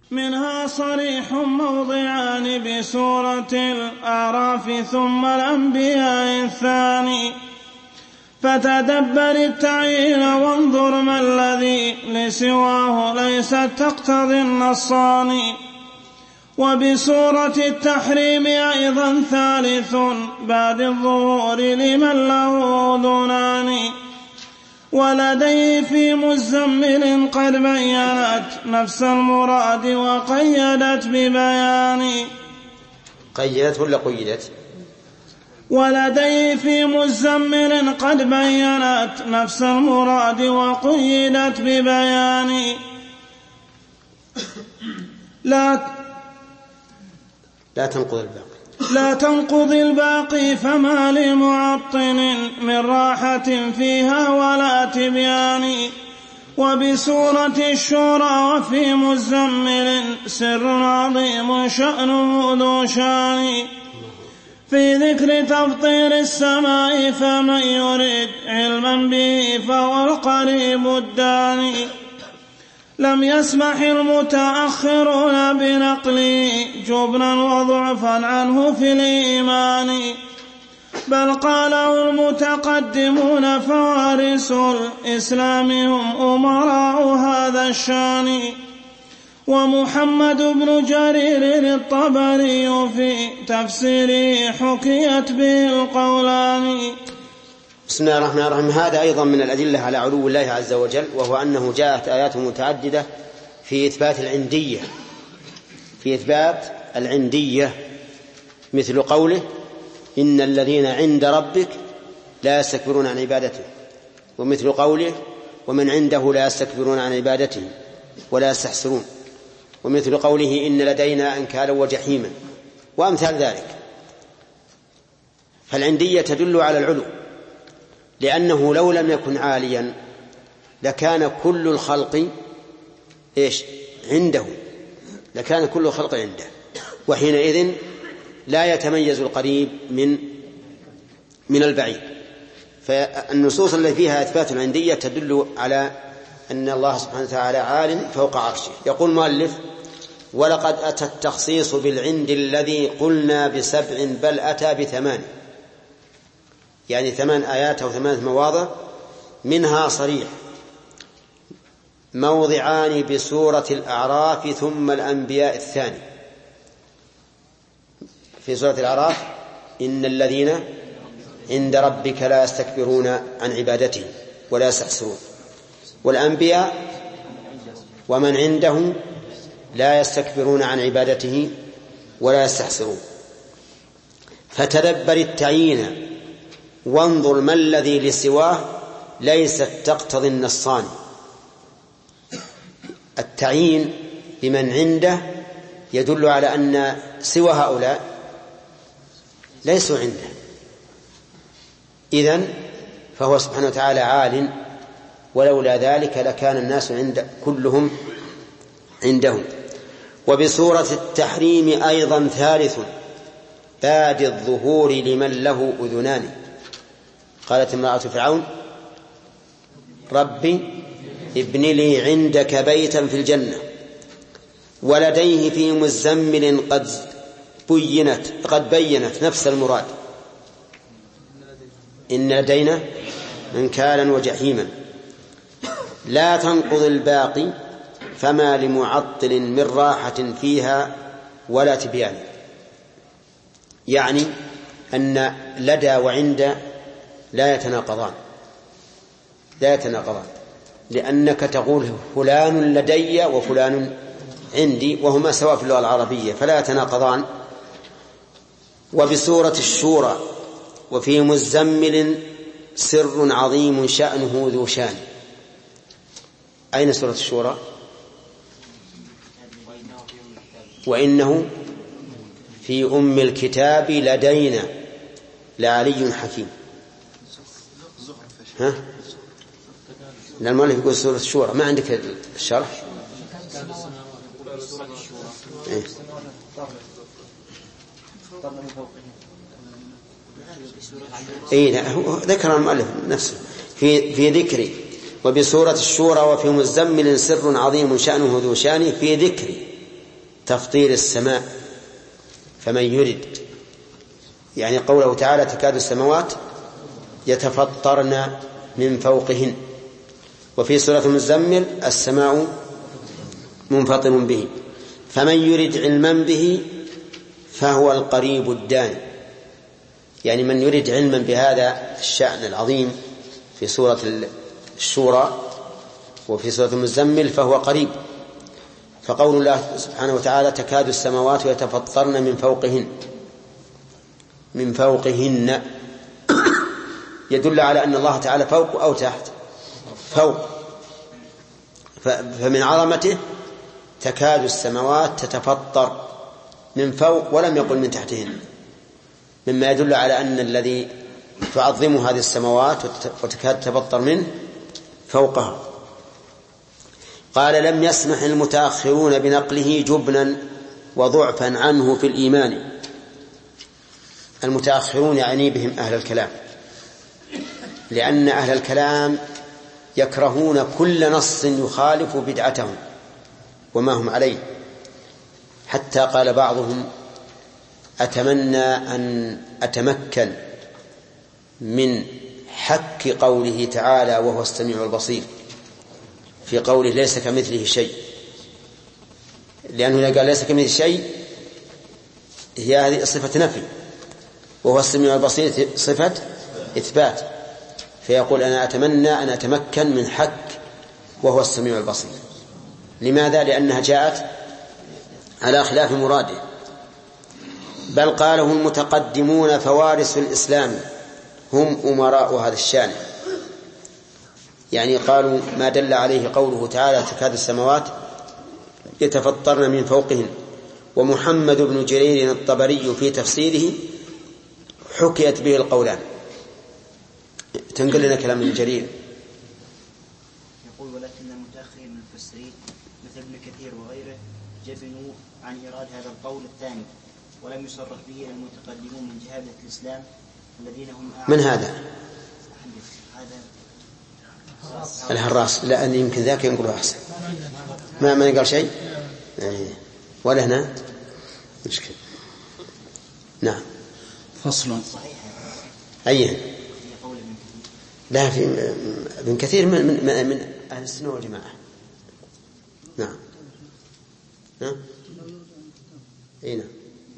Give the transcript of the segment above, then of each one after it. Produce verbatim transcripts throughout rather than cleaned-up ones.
منها صريح موضعان بسورة الأعراف ثم الأنبياء الثاني. فتدبر التعيين وانظر ما الذي لسواه ليست تقتضي النصان. وبسورة التحريم أيضا ثالث بعد الظهور لمن له أذنان. ولديه في مزمل قد بينت نفس المراد وقيدت ببيان. قيدت ولا قيدت؟ ولديه في مزمل قد بينت نفس المراد وقيدت ببيان. لا لا تنقض الباقي لا تنقض الباقي فما لمعطل من راحة فيها ولا تبيان. وبسورة الشورى وفي مزمل سر عظيم شأنه ذو شان. في ذكر تفطير السماء فمن يريد علما به فهو القريب الداني. لم يسمح المتأخرون بنقله جبنا وضعفا عنه في الإيمان. بل قاله المتقدمون فوارث الإسلام هم أمراء هذا الشان. ومحمد بن جرير الطبري في تفسيره حكيت به القولان. بسم الله الرحمن الرحيم. هذا أيضا من الأدلة على علو الله عز وجل، وهو أنه جاءت آيات متعددة في إثبات العندية في إثبات العندية مثل قوله إن الذين عند ربك لا يستكبرون عن عبادته، ومثل قوله ومن عنده لا يستكبرون عن عبادته ولا يستحسرون، ومثل قوله إن لدينا أنكالا وجحيما، وأمثال ذلك. فالعندية تدل على العلو، لأنه لو لم يكن عاليا لكان كل الخلق إيش عنده لكان كل الخلق عنده، وحينئذ لا يتميز القريب من من البعيد. فالنصوص التي فيها إثبات العندية تدل على أن الله سبحانه وتعالى عال فوق عرشه. يقول المؤلف ولقد أتى التخصيص بالعند الذي قلنا بسبع بل أتى بثمان، يعني ثمان آيات أو ثمانية مواضع. منها صريح موضعان بسورة الأعراف ثم الأنبياء الثاني. في سورة الأعراف إن الذين عند ربك لا يستكبرون عن عبادته ولا يستحسرون، والأنبياء ومن عنده لا يستكبرون عن عبادته ولا يستحسرون. فتدبر التعيين وانظر ما الذي لسواه ليست تقتضي النصان. التعيين بمن عنده يدل على أن سوى هؤلاء ليسوا عنده، إذن فهو سبحانه وتعالى عال، ولولا ذلك لكان الناس عند كلهم عنده. وبسورة التحريم أيضا ثالث باد الظهور لمن له أذنان. قالت امرأة فرعون ربي ابن لي عندك بيتا في الجنة. ولديه في مزمل قد بينت قد بينت نفس المراد إن لدينا أنكالا وجحيما. لا تنقض الباقي فما لمعطل من راحة فيها ولا تبيان. يعني أن لدى وعند لا يتناقضان لا يتناقضان لأنك تقول فلان لدي وفلان عندي وهما سواء في اللغة العربية فلا يتناقضان. وبسورة الشورى وفي مزمل سر عظيم شأنه ذو شان. أين سورة الشورى؟ وإنه في أم الكتاب لدينا لعلي حكيم. ها؟ المؤلف يقول سورة الشورى، ما عندك الشرح؟ إيه؟ إيه ذكر المؤلف نفسه في في ذكري وبسورة الشورى وفي مزمل سر عظيم شأنه ذو شان. في ذكري تفطير السماء فمن يرد، يعني قوله تعالى تكاد السماوات يتفطرن من فوقهن، وفي سورة المزمل السماء منفطر به. فمن يرد علما به فهو القريب الداني، يعني من يرد علما بهذا الشأن العظيم في سورة الشورى وفي سورة المزمل فهو قريب. فقول الله سبحانه وتعالى تكاد السماوات يتفطرن من فوقهن من فوقهن يدل على أن الله تعالى فوق أو تحت؟ فوق. فمن عظمته تكاد السماوات تتفطر من فوق ولم يقل من تحتهن، مما يدل على أن الذي تعظم هذه السماوات وتكاد تتفطر منه فوقها. قال لم يسمح المتأخرون بنقله جبنا وضعفا عنه في الإيمان. المتأخرون يعني بهم أهل الكلام، لأن أهل الكلام يكرهون كل نص يخالف بدعتهم وما هم عليه، حتى قال بعضهم أتمنى أن أتمكن من حك قوله تعالى وهو السميع البصير في قوله ليس كمثله شيء، لأنه إذا قال ليس كمثله شيء هي هذه صفة نفي، وهو السميع البصير صفة إثبات، فيقول أنا أتمنى أن أتمكن من حك وهو السميع البصير. لماذا؟ لأنها جاءت على خلاف مراده. بل قاله المتقدمون فوارس الإسلام هم أمراء هذا الشأن، يعني قالوا ما دل عليه قوله تعالى تكاد السماوات يتفطرن من فوقهن. ومحمد بن جرير الطبري في تفسيره حكيت به القولان. تنقل لنا كلام ابن جرير. يقول ولكن المتأخرين من المفسرين مثل ابن كثير وغيره جبنوا عن إراد هذا القول الثاني، ولم يصرح به المتقدمون من جهادة الإسلام الذين هم أعلم. من هذا؟ هذا الهراس. لا أن يمكن ذاك ينقله أحسن. ما ما يقال شيء ولا هنا مشكلة. نعم. فصل. أيه. لا في ابن كثير من من من أهل السنة والجماعة. نعم. نعم. أي نعم.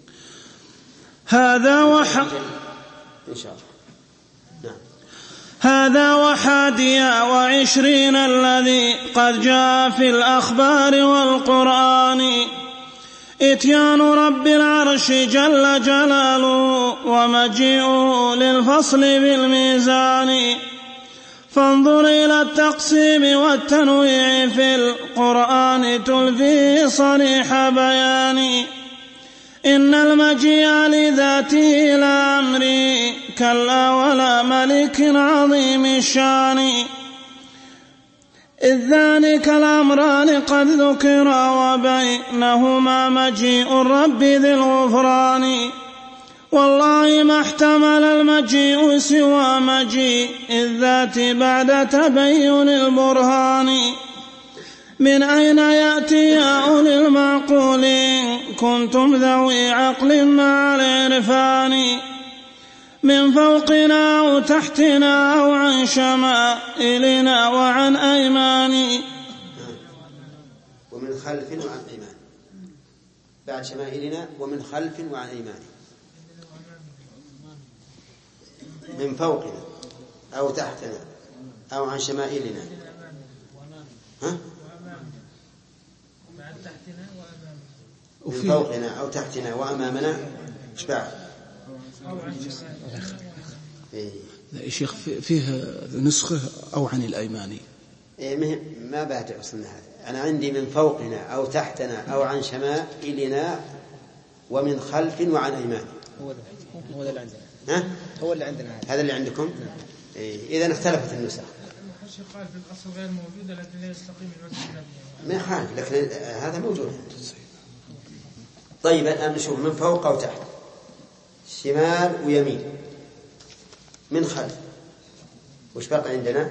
هذا وح إن شاء الله. نعم. هذا وحاديا وعشرين الذي قد جاء في الأخبار والقرآن إتيان رب العرش جل جلاله ومجيئه للفصل بالميزان. فانظر إلى التقسيم والتنويع في القرآن تلفي صريح بيان. إن المجيء لذاته لا أمري كلا ولا ملك عظيم الشان، إذ ذلك الأمران قد ذكرا وبينهما مجيء الرب ذي الغفران. والله ما احتمل المجيء سوى مجيء الذات بعد تبين البرهان. من أين يأتي يا أولي المعقول إن كنتم ذوي عقل مع العرفان؟ من فوقنا أو تحتنا أو عن شمائلنا وعن أيمان. ومن خلف وعن أيمان. بعد شمائلنا ومن خلف وعن أيمان. من فوقنا أو تحتنا أو عن شمائلنا. ها؟ من فوقنا أو تحتنا وأمامنا إيش بعد؟ لا شيخ فيه نسخه أو عن الأيمان. إيه ما بعد أصلنا هذا. أنا عندي من فوقنا أو تحتنا أو عن شمائلنا ومن خلف وعن أيمان. هو هو اللي عندنا. ها؟ هو اللي عندنا هذا. هذا اللي عندكم؟ إيه إذا اختلفت النسخ. الشيخ قال في الأصل غير موجودة لكن لا يستقيم الوجه. ما يخالف لكن هذا موجود. طيب الآن نشوف من فوق أو تحت، شمال ويمين، من خلف، وش بقى عندنا؟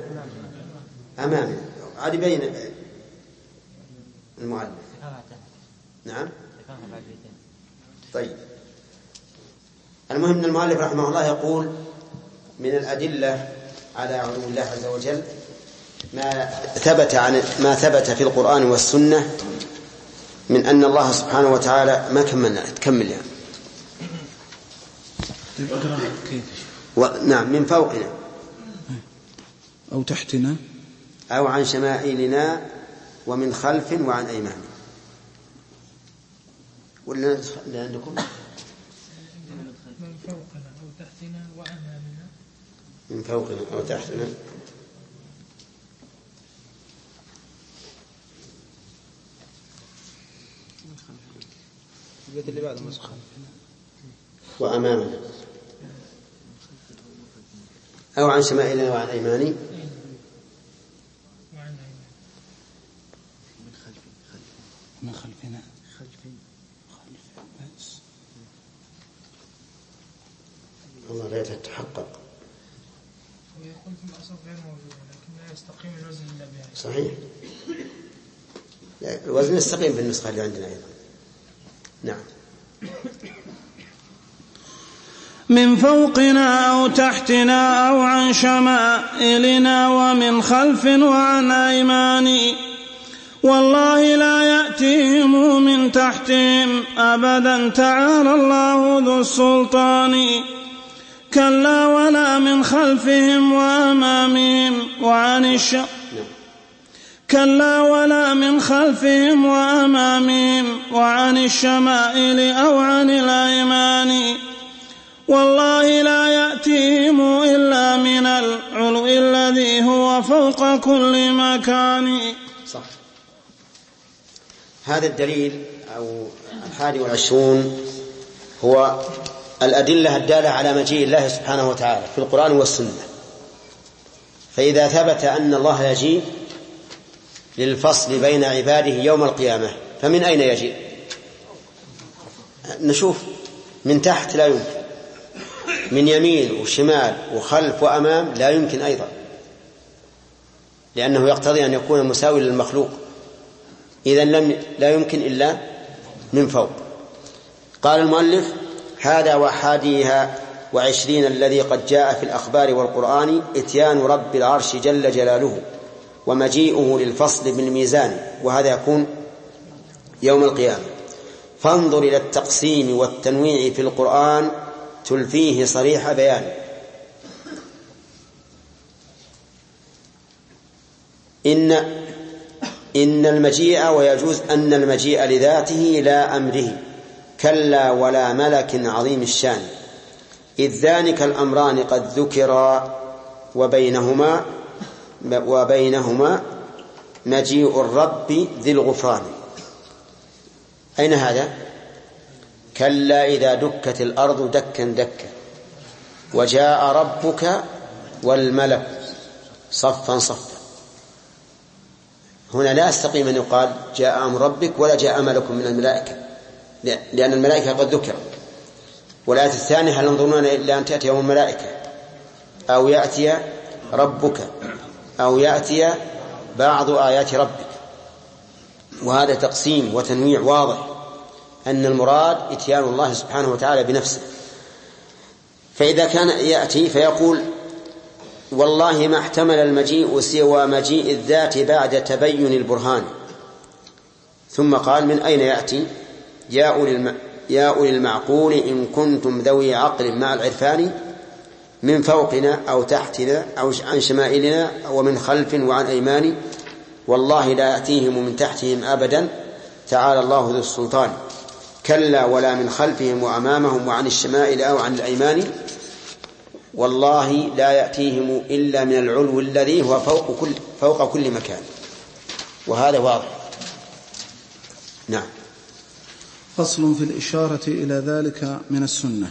أمامنا. عاد بين المؤلف. نعم. طيب، المهم أن المؤلف رحمه الله يقول من الأدلة على علو الله عز وجل ما ثبت عن ما ثبت في القرآن والسنة من أن الله سبحانه وتعالى ما كملنا تكمل يعني. و... نعم من فوقنا أو تحتنا أو عن شمائلنا ومن خلف وعن أيمان. ولا عندكم من فوقنا أو تحتنا وأمامنا. من فوقنا أو تحتنا اللي بعد مسخ وأمامنا أو عن شمائلنا وعن أيماني من خلفنا خلف خلف بس والله لا تتحقق. ويقول في الأصل غير موجود لكن لا يستقيم الوزن إلا بها. صحيح، الوزن يستقيم في النسخة اللي عندنا أيضا. نعم. من فوقنا أو تحتنا أو عن شمائلنا ومن خلف وعن أيمان. والله لا يأتيهم من تحتهم أبدا تعالى الله ذو السلطان. كلا ولا من خلفهم وأمامهم وعن الشمائل كلا ولا من خلفهم وأمامهم وعن الشمائل أو عن الأيمان. والله لا يأتيهم إلا من العلو الذي هو فوق كل مكان. صح. هذا الدليل أو الحادي والعشرون هو الأدلة الدالة على مجيء الله سبحانه وتعالى في القرآن والسنة. فإذا ثبت أن الله يجيء للفصل بين عباده يوم القيامة فمن أين يجيء؟ نشوف من تحت لا يمكن، من يمين وشمال وخلف وأمام لا يمكن أيضا، لأنه يقتضي أن يكون مساوي للمخلوق. إذن لم لا يمكن إلا من فوق. قال المؤلف هذا وحاديها وعشرين الذي قد جاء في الأخبار والقرآن إتيان رب العرش جل جلاله ومجيئه للفصل بالميزان، وهذا يكون يوم القيامة. فانظر إلى التقسيم والتنويع في القرآن تلفيه صريح بيان. إن إن المجيء ويجوز أن المجيء لذاته لا أمره، كلا ولا ملك عظيم الشان، إذ ذلك الأمران قد ذكرا وبينهما وبينهما مجيء الرب ذي الغفران. أين هذا؟ كلا إذا دكت الأرض دكا دكا وجاء ربك والملك صفا صفا. هنا لا يستقيم أن يقال جاء أمر ربك ولا جاء ملك من الملائكة، لأن الملائكة قد ذكر. والآية الثانية هل ينظرون إلا أن تأتي يوم الملائكة أو يأتي ربك أو يأتي بعض آيات ربك. وهذا تقسيم وتنويع واضح أن المراد إتيان الله سبحانه وتعالى بنفسه. فإذا كان يأتي فيقول والله ما احتمل المجيء سوى مجيء الذات بعد تبين البرهان. ثم قال من أين يأتي؟ يا أولي المعقول إن كنتم ذوي عقل مع العرفان، من فوقنا أو تحتنا أو عن شمائلنا ومن خلف وعن أيمان. والله لا يأتيهم من تحتهم أبدا تعالى الله ذو السلطان. كلا ولا من خلفهم وأمامهم وعن الشمائل أو عن الأيمان. والله لا يأتيهم إلا من العلو الذي هو فوق كل, فوق كل مكان. وهذا واضح. نعم. فصل في الإشارة إلى ذلك من السنة.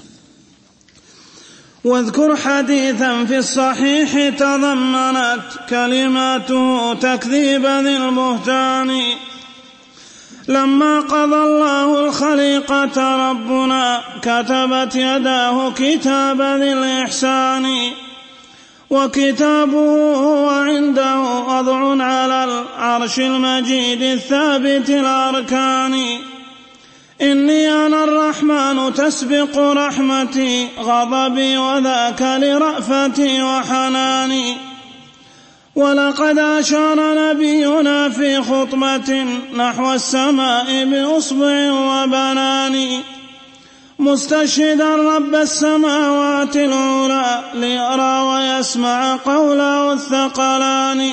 واذكر حديثا في الصحيح تضمنت كلماته تكذيب ذي البهتان. لما قضى الله الخليقة ربنا كتبت يداه كتاب ذي الإحسان، وكتابه هو عنده وضع على العرش المجيد الثابت الأركان. إني أنا الرحمن تسبق رحمتي غضبي وذاك لرأفتي وحناني. ولقد أشار نبينا في خطبة نحو السماء بأصبع وبنان مستشهدا رب السماوات العلى ليرى ويسمع قوله الثقلان.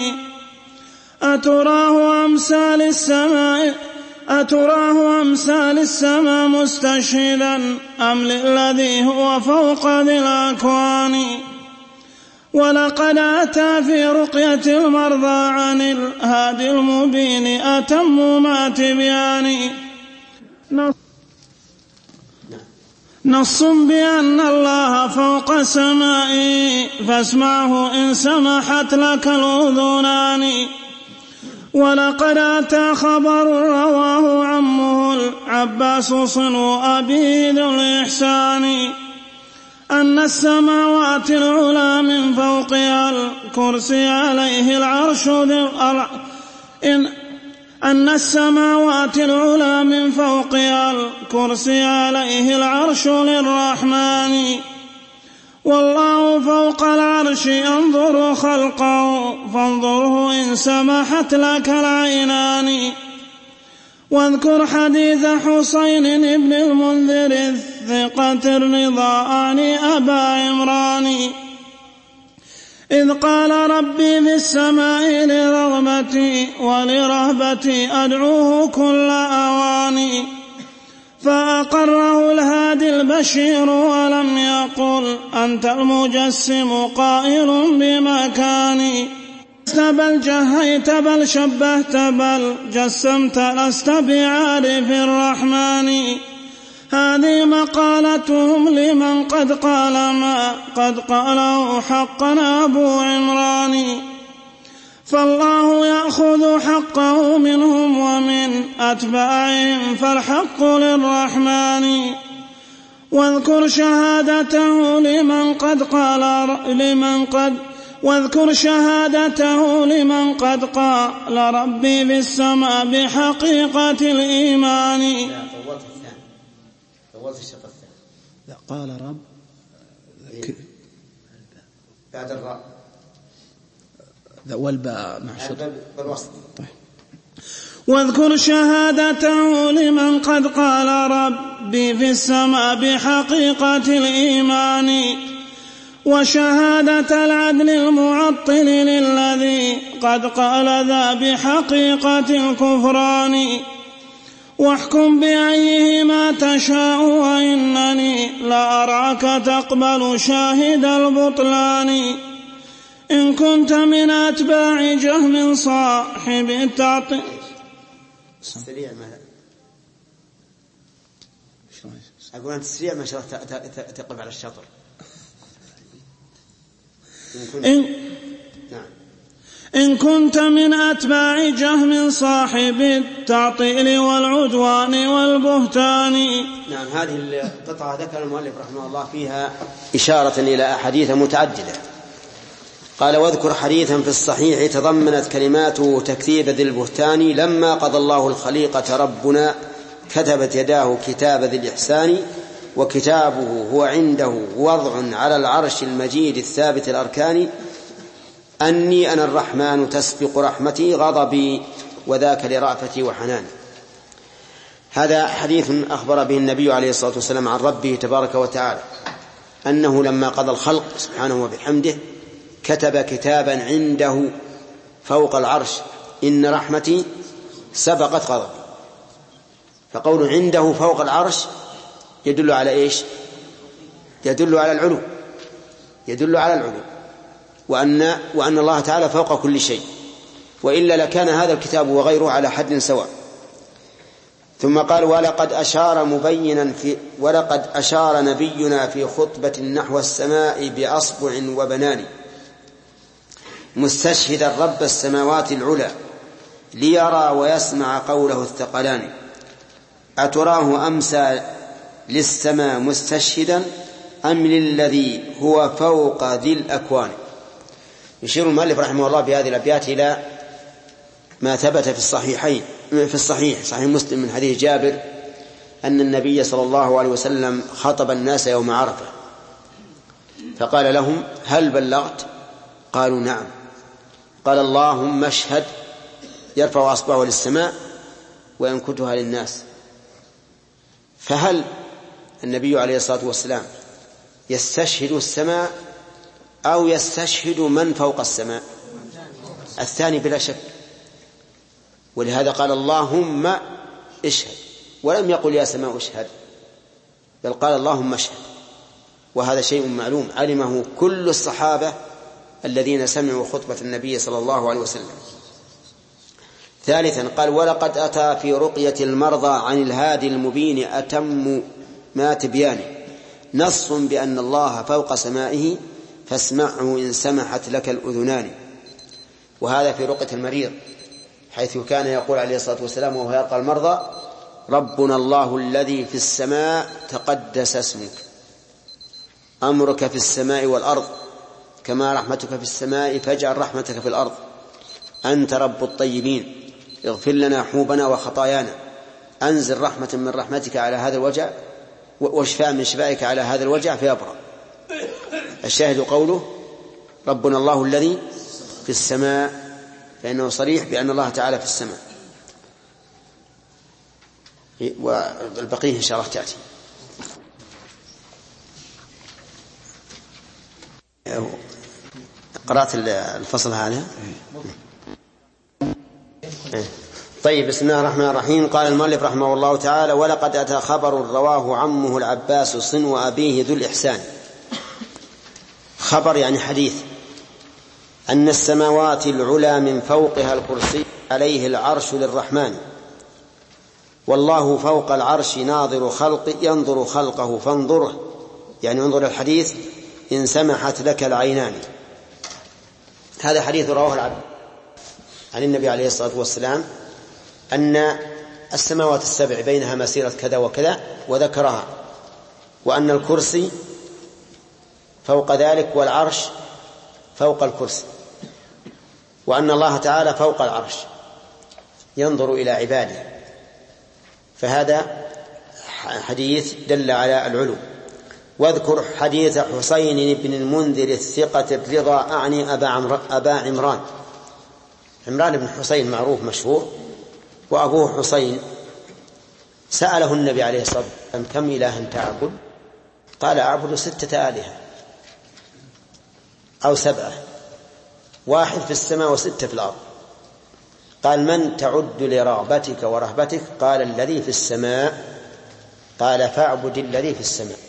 أتراه أمثال السماء أتراه أمثال السماء مستشهدا أم للذي هو فوق ذي الأكوان. ولقد أتى في رقية المرضى عن الهادي المبين أتم ما تبيان نص بأن الله فوق سمائي فاسمعه إن سمحت لك الأذنان. ولقد أتى خبر رواه عمه العباس صنو أبي ذو الإحسان أن السماوات العلى من فوقها الكرسي عليه العرش ذو إن أن السماوات العلى من فوقها الكرسي عليه العرش للرحمن. والله فوق العرش ينظر خلقه فانظره إن سمحت لك العينان. واذكر حديث حسين بن المنذر الثقة الرضا عن أبا عمران إذ قال ربي في السماء لرغبتي ولرهبتي أدعوه كل أواني. فأقره الهادي البشير ولم يقل أنت المجسم قائل بمكاني. بل جهيت بل شبهت بل جسمت لست بعارف الرحمن. هذه مقالتهم لمن قد قال ما قد قاله حقا أبو عمران. فالله يأخذ حقه منهم ومن أتباعهم فالحق للرحمن. واذكر شهادته لمن قد قال لمن قد واذكر شهادته لمن قد قال ربي في السماء بحقيقة الإيمان. لا طولت الثاني طولت الشق الثاني. لا قال رب إيه؟ بعد الراء والباء مع شطر بالوسط. طيب. واذكر شهادته لمن قد قال ربي في السماء بحقيقة الإيمان. وشهادة العدل المعطل للذي قد قال ذا بحقيقة الكفران. واحكم بأيهما تشاء وإنني لأراك تقبل شاهد البطلان. إن كنت من أتباع جهم صاحب التعطيل سريع ما أقول أنت سريع ما شاء الله تقف على الشطر. إن, نعم. إن كنت من أتباع جهم صاحب التعطيل والعدوان والبهتان. نعم. هذه القطعة ذكر المؤلف رحمه الله فيها إشارة إلى أحاديث متعددة. قال واذكر حديثا في الصحيح تضمنت كلماته تكذيب ذي البهتان. لما قضى الله الخليقة ربنا كتبت يداه كتاب ذي الإحسان وكتابه هو عنده وضع على العرش المجيد الثابت الأركان. أني أنا الرحمن تسبق رحمتي غضبي وذاك لرأفتي وحناني. هذا حديث أخبر به النبي عليه الصلاة والسلام عن ربه تبارك وتعالى أنه لما قضى الخلق سبحانه وبحمده كتب كتابا عنده فوق العرش إن رحمتي سبقت غضبي. فقول عنده فوق العرش يدل على إيش؟ يدل على العلو يدل على العلو وأن, وأن الله تعالى فوق كل شيء، وإلا لكان هذا الكتاب وغيره على حد سواء. ثم قال ولقد أشار مبينا في ولقد أشار نبينا في خطبة نحو السماء بأصبع وبنان مستشهدا رب السماوات العلى ليرى ويسمع قوله الثقلان. أتراه أمسى للسماء مستشهدا أم للذي هو فوق ذي الأكوان. يشير المؤلف رحمه الله بهذه الأبيات إلى ما ثبت في الصحيحين في الصحيح صحيح مسلم من حديث جابر أن النبي صلى الله عليه وسلم خطب الناس يوم عرفة فقال لهم هل بلغت؟ قالوا نعم. قال اللهم اشهد، يرفع أصبعه للسماء وينكتها للناس. فهل النبي عليه الصلاة والسلام يستشهد السماء أو يستشهد من فوق السماء؟ الثاني بلا شك، ولهذا قال اللهم اشهد، ولم يقل يا سماء اشهد، بل قال اللهم اشهد، وهذا شيء معلوم علمه كل الصحابة الذين سمعوا خطبة النبي صلى الله عليه وسلم. ثالثا قال ولقد أتى في رقية المرضى عن الهادي المبين أتم ما تبيانه نص بأن الله فوق سمائه فاسمعه إن سمحت لك الأذنان. وهذا في رقية المريض، حيث كان يقول عليه الصلاة والسلام وهو يرقى المرضى ربنا الله الذي في السماء تقدس اسمك، أمرك في السماء والأرض كما رحمتك في السماء فاجعل رحمتك في الأرض، أنت رب الطيبين اغفر لنا حوبنا وخطايانا، أنزل رحمة من رحمتك على هذا الوجع وشفاء من شفائك على هذا الوجع فيبرأ. الشاهد قوله ربنا الله الذي في السماء، فإنه صريح بأن الله تعالى في السماء. والبقية إن شاء الله تأتي. قرأت الفصل هذا. طيب، بسم الله الرحمن الرحيم. قال المؤلف رحمه الله تعالى ولقد أتى خبر رواه عمه العباس صنو أبيه ذو الإحسان. خبر يعني حديث، أن السماوات العلى من فوقها الكرسي عليه العرش للرحمن، والله فوق العرش ناظر خلق ينظر خلقه فانظره، يعني انظر الحديث إن سمحت لك العينان. هذا حديث رواه العبد عن النبي عليه الصلاة والسلام أن السماوات السبع بينها مسيرة كذا وكذا وذكرها، وأن الكرسي فوق ذلك والعرش فوق الكرسي، وأن الله تعالى فوق العرش ينظر إلى عباده. فهذا حديث دل على العلو. واذكر حديث حسين بن المنذر الثقة الرضا أعني أبا, عمر أبا عمران. عمران بن حسين معروف مشهور، وأبوه حسين سأله النبي عليه الصلاة والسلام كم إلها تعبد؟ قال أعبد ستة آلهة أو سبعة، واحد في السماء وستة في الأرض. قال من تعد لرغبتك ورهبتك؟ قال الذي في السماء. قال فاعبد الذي في السماء،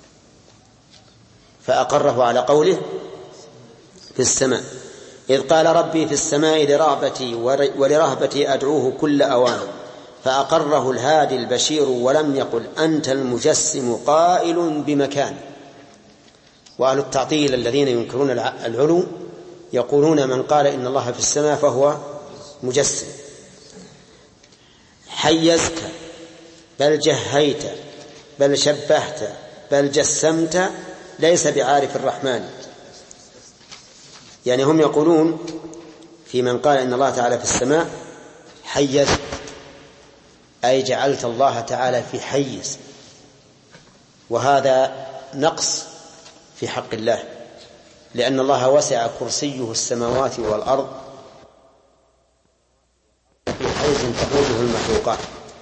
فأقره على قوله في السماء، إذ قال ربي في السماء لرغبتي ولرهبتي أدعوه كل أوان، فأقره الهادي البشير ولم يقل أنت المجسم قائل بمكان. وأهل التعطيل الذين ينكرون العلو يقولون من قال إن الله في السماء فهو مجسم. حيزت بل جهيت بل شبهت بل جسمت ليس بعارف الرحمن. يعني هم يقولون في من قال إن الله تعالى في السماء حيزت، أي جعلت الله تعالى في حيز، وهذا نقص في حق الله، لأن الله وسع كرسيه السماوات والأرض في حيز تحوزه المخلوقات.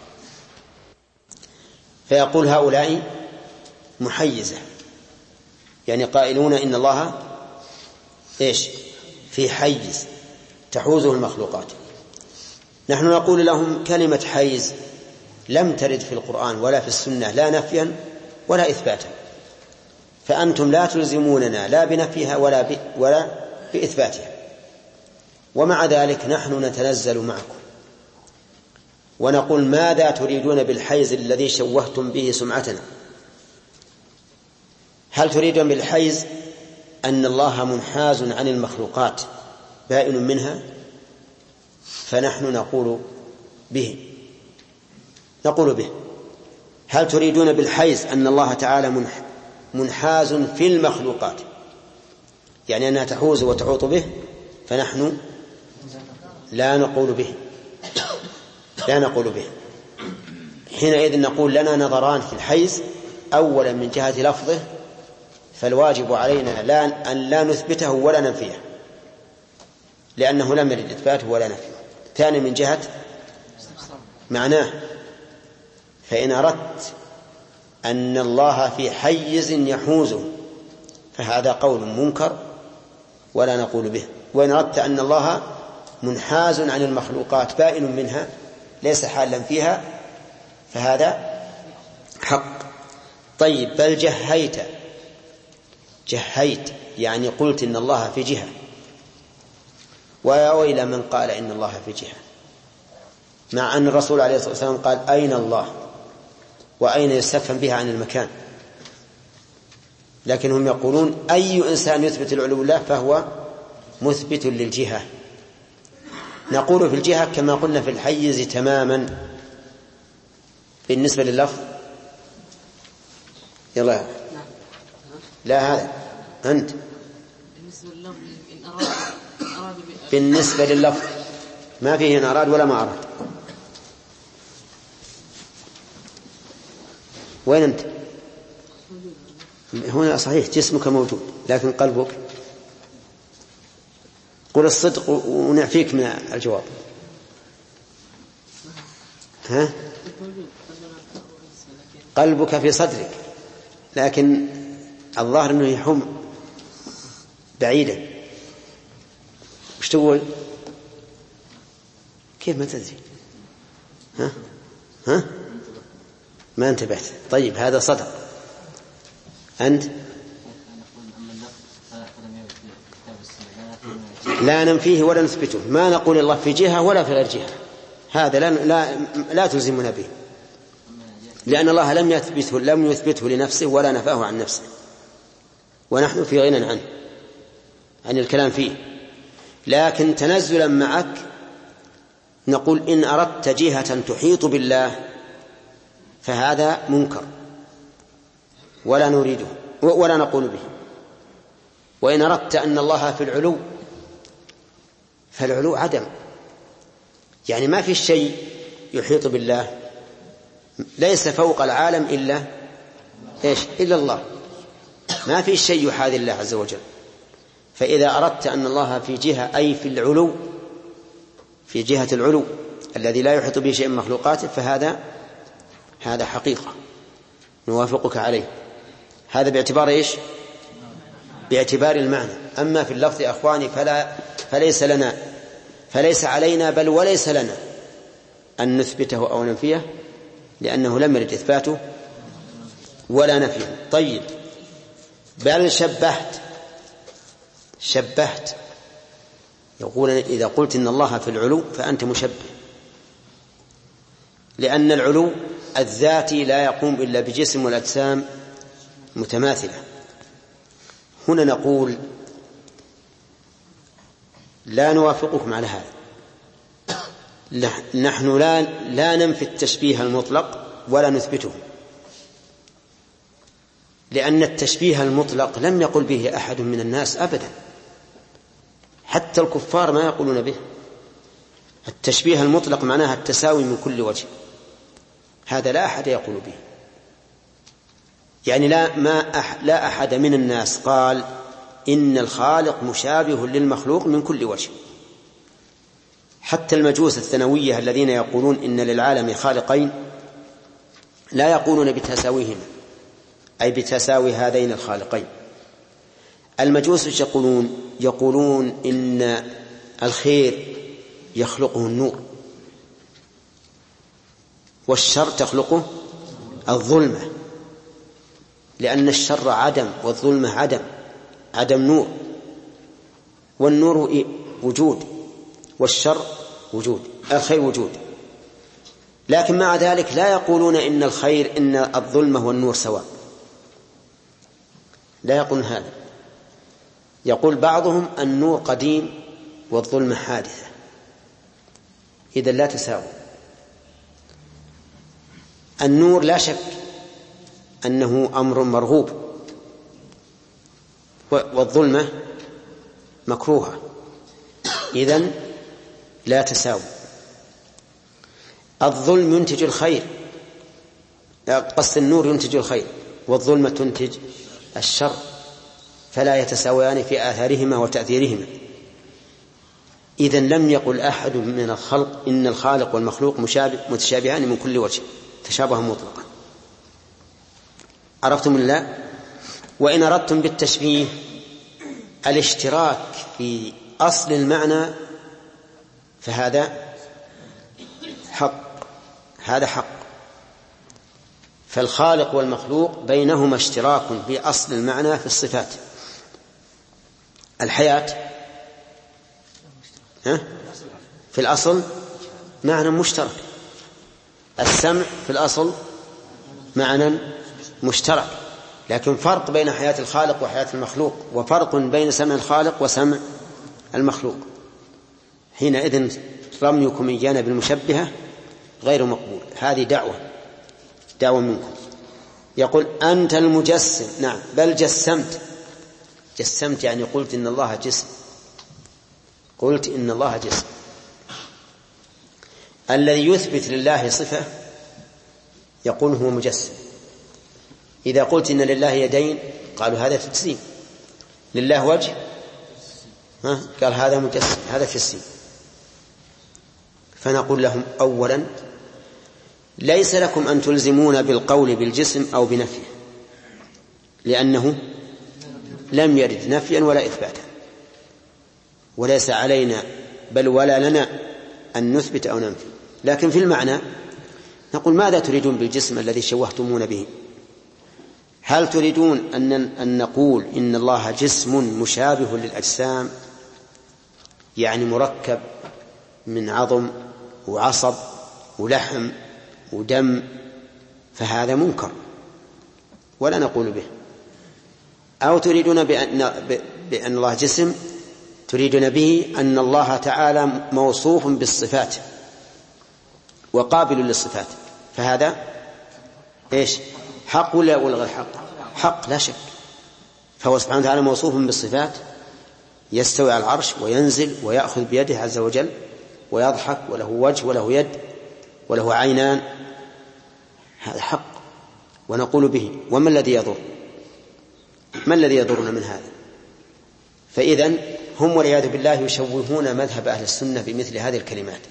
فيقول هؤلاء محيزة، يعني قائلون إن الله إيش في حيز تحوزه المخلوقات. نحن نقول لهم كلمة حيز لم ترد في القرآن ولا في السنة، لا نفيا ولا إثباتا، فأنتم لا تلزموننا لا بنفيها ولا, ب... ولا بإثباتها. ومع ذلك نحن نتنزل معكم ونقول ماذا تريدون بالحيز الذي شوهتم به سمعتنا؟ هل تريدون بالحيز أن الله منحاز عن المخلوقات بائن منها؟ فنحن نقول به نقول به. هل تريدون بالحيز أن الله تعالى منحاز في المخلوقات، يعني أنها تحوز وتحوط به؟ فنحن لا نقول به لا نقول به حينئذ نقول لنا نظران في الحيز. أولا من جهة لفظه فالواجب علينا لا أن لا نثبته ولا ننفيه لأنه لم يرد إثباته ولا نفيه. ثانيا من جهة معناه، فإن أردت أن الله في حيز يحوزه فهذا قول منكر ولا نقول به. وإن أردت أن الله منحاز عن المخلوقات بائن منها ليس حالا فيها فهذا حق. طيب بل جهيت جهيت يعني قلت إن الله في جهة، ويا ويل من قال إن الله في جهة، مع أن الرسول عليه الصلاة والسلام قال أين الله، وأين يستفهم بها عن المكان، لكنهم يقولون أي إنسان يثبت العلو الله فهو مثبت للجهة. نقول في الجهة كما قلنا في الحيز تماما. بالنسبة لللفظ يلا لا هذا أنت بالنسبة لللفظ ما فيه إن أراد ولا ما أراد. وين أنت؟ هنا صحيح جسمك موجود لكن قلبك. قل الصدق ونعفيك من الجواب. ها؟ قلبك في صدرك لكن الظاهر أنه يحوم بعيدا. وش تقول؟ كيف ما تدري؟ ها؟ ها؟ ما انتبهت. طيب هذا صدق. أنت؟ لا ننفيه ولا نثبته، ما نقول الله في جهة ولا في غير جهة، هذا لا لا, لا تلزمنا به، لأن الله لم يثبته لم يثبته لنفسه ولا نفاه عن نفسه، ونحن في غنى عنه عن الكلام فيه. لكن تنزلا معك نقول إن أردت جهة تحيط بالله فهذا منكر ولا نريده ولا نقول به. وإن أردت أن الله في العلو فالعلو عدم، يعني ما في شيء يحيط بالله، ليس فوق العالم إلا إيش؟ إلا الله، ما في شيء يحاذي الله عز وجل. فإذا أردت أن الله في جهة أي في العلو، في جهة العلو الذي لا يحيط به شيء من مخلوقاته فهذا هذا حقيقة نوافقك عليه. هذا باعتبار إيش؟ باعتبار المعنى. أما في اللفظ يا أخواني فلا فليس لنا فليس علينا بل وليس لنا أن نثبته أو ننفيه لأنه لم يرد إثباته ولا نفيه. طيب بل شبهت شبهت يقول إذا قلت إن الله في العلو فأنت مشبه، لأن العلو الذاتي لا يقوم إلا بجسم والأجسام متماثلة. هنا نقول لا نوافقكم على هذا، نحن لا, لا ننفي التشبيه المطلق ولا نثبته، لأن التشبيه المطلق لم يقل به أحد من الناس أبدا، حتى الكفار ما يقولون به. التشبيه المطلق معناها التساوي من كل وجه، هذا لا أحد يقول به. يعني لا, ما أح لا أحد من الناس قال إن الخالق مشابه للمخلوق من كل وجه. حتى المجوس الثانوية الذين يقولون إن للعالم خالقين لا يقولون بتساويهما، أي بتساوي هذين الخالقين. المجوس يقولون يقولون إن الخير يخلقه النور والشر تخلقه الظلمة، لأن الشر عدم والظلمة عدم، عدم نور، والنور وجود والشر وجود، الخير وجود. لكن مع ذلك لا يقولون إن الخير إن الظلمة والنور سواء، لا يقولون هذا. يقول بعضهم النور قديم والظلمة حادثة، إذن لا تساوي. النور لا شك أنه أمر مرغوب والظلمة مكروهة، إذن لا تساوي. الظلم ينتج الخير قصد النور ينتج الخير والظلمة تنتج الشر، فلا يتساويان في آثارهما وتأثيرهما. إذن لم يقل أحد من الخلق إن الخالق والمخلوق متشابهان من كل وجه تشابها مطلقا. عرفتم الله؟ وإن أردتم بالتشبيه الاشتراك في أصل المعنى فهذا حق، هذا حق. فالخالق والمخلوق بينهما اشتراك في أصل المعنى في الصفات. الحياة في الأصل معنى مشترك، السمع في الأصل معنى مشترك، لكن فرق بين حياة الخالق وحياة المخلوق، وفرق بين سمع الخالق وسمع المخلوق. حينئذ رميكم إيانا بالمشبهة غير مقبول. هذه دعوة دعوة منكم. يقول أنت المجسم، نعم، بل جسمت. جسمت يعني قلت إن الله جسم، قلت إن الله جسم. الذي يثبت لله صفة يقول هو مجسم. إذا قلت إن لله يدين قالوا هذا تجسيم. لله وجه ها؟ قال هذا مجسم، هذا تجسيم. فنقول لهم أولا ليس لكم أن تلزمون بالقول بالجسم أو بنفيه، لأنه لم يرد نفيا ولا إثباتا، وليس علينا بل ولا لنا أن نثبت أو ننفي. لكن في المعنى نقول ماذا تريدون بالجسم الذي شوهتمون به؟ هل تريدون أن, أن نقول إن الله جسم مشابه للأجسام، يعني مركب من عظم وعصب ولحم ودم، فهذا منكر ولا نقول به. أو تريدون بأن, بأن الله جسم، تريدون به أن الله تعالى موصوف بالصفات وقابل للصفات، فهذا إيش؟ حق ولا غير حق؟ حق لا شك. فهو سبحانه وتعالى موصوف بالصفات، يستوي على العرش وينزل ويأخذ بيده عز وجل ويضحك وله وجه وله يد وله عينان، هذا حق ونقول به. وما الذي يضر؟ ما الذي يضرنا من هذا؟ فإذن هم والعياذ بالله يشوهون مذهب أهل السنة بمثل هذه الكلمات،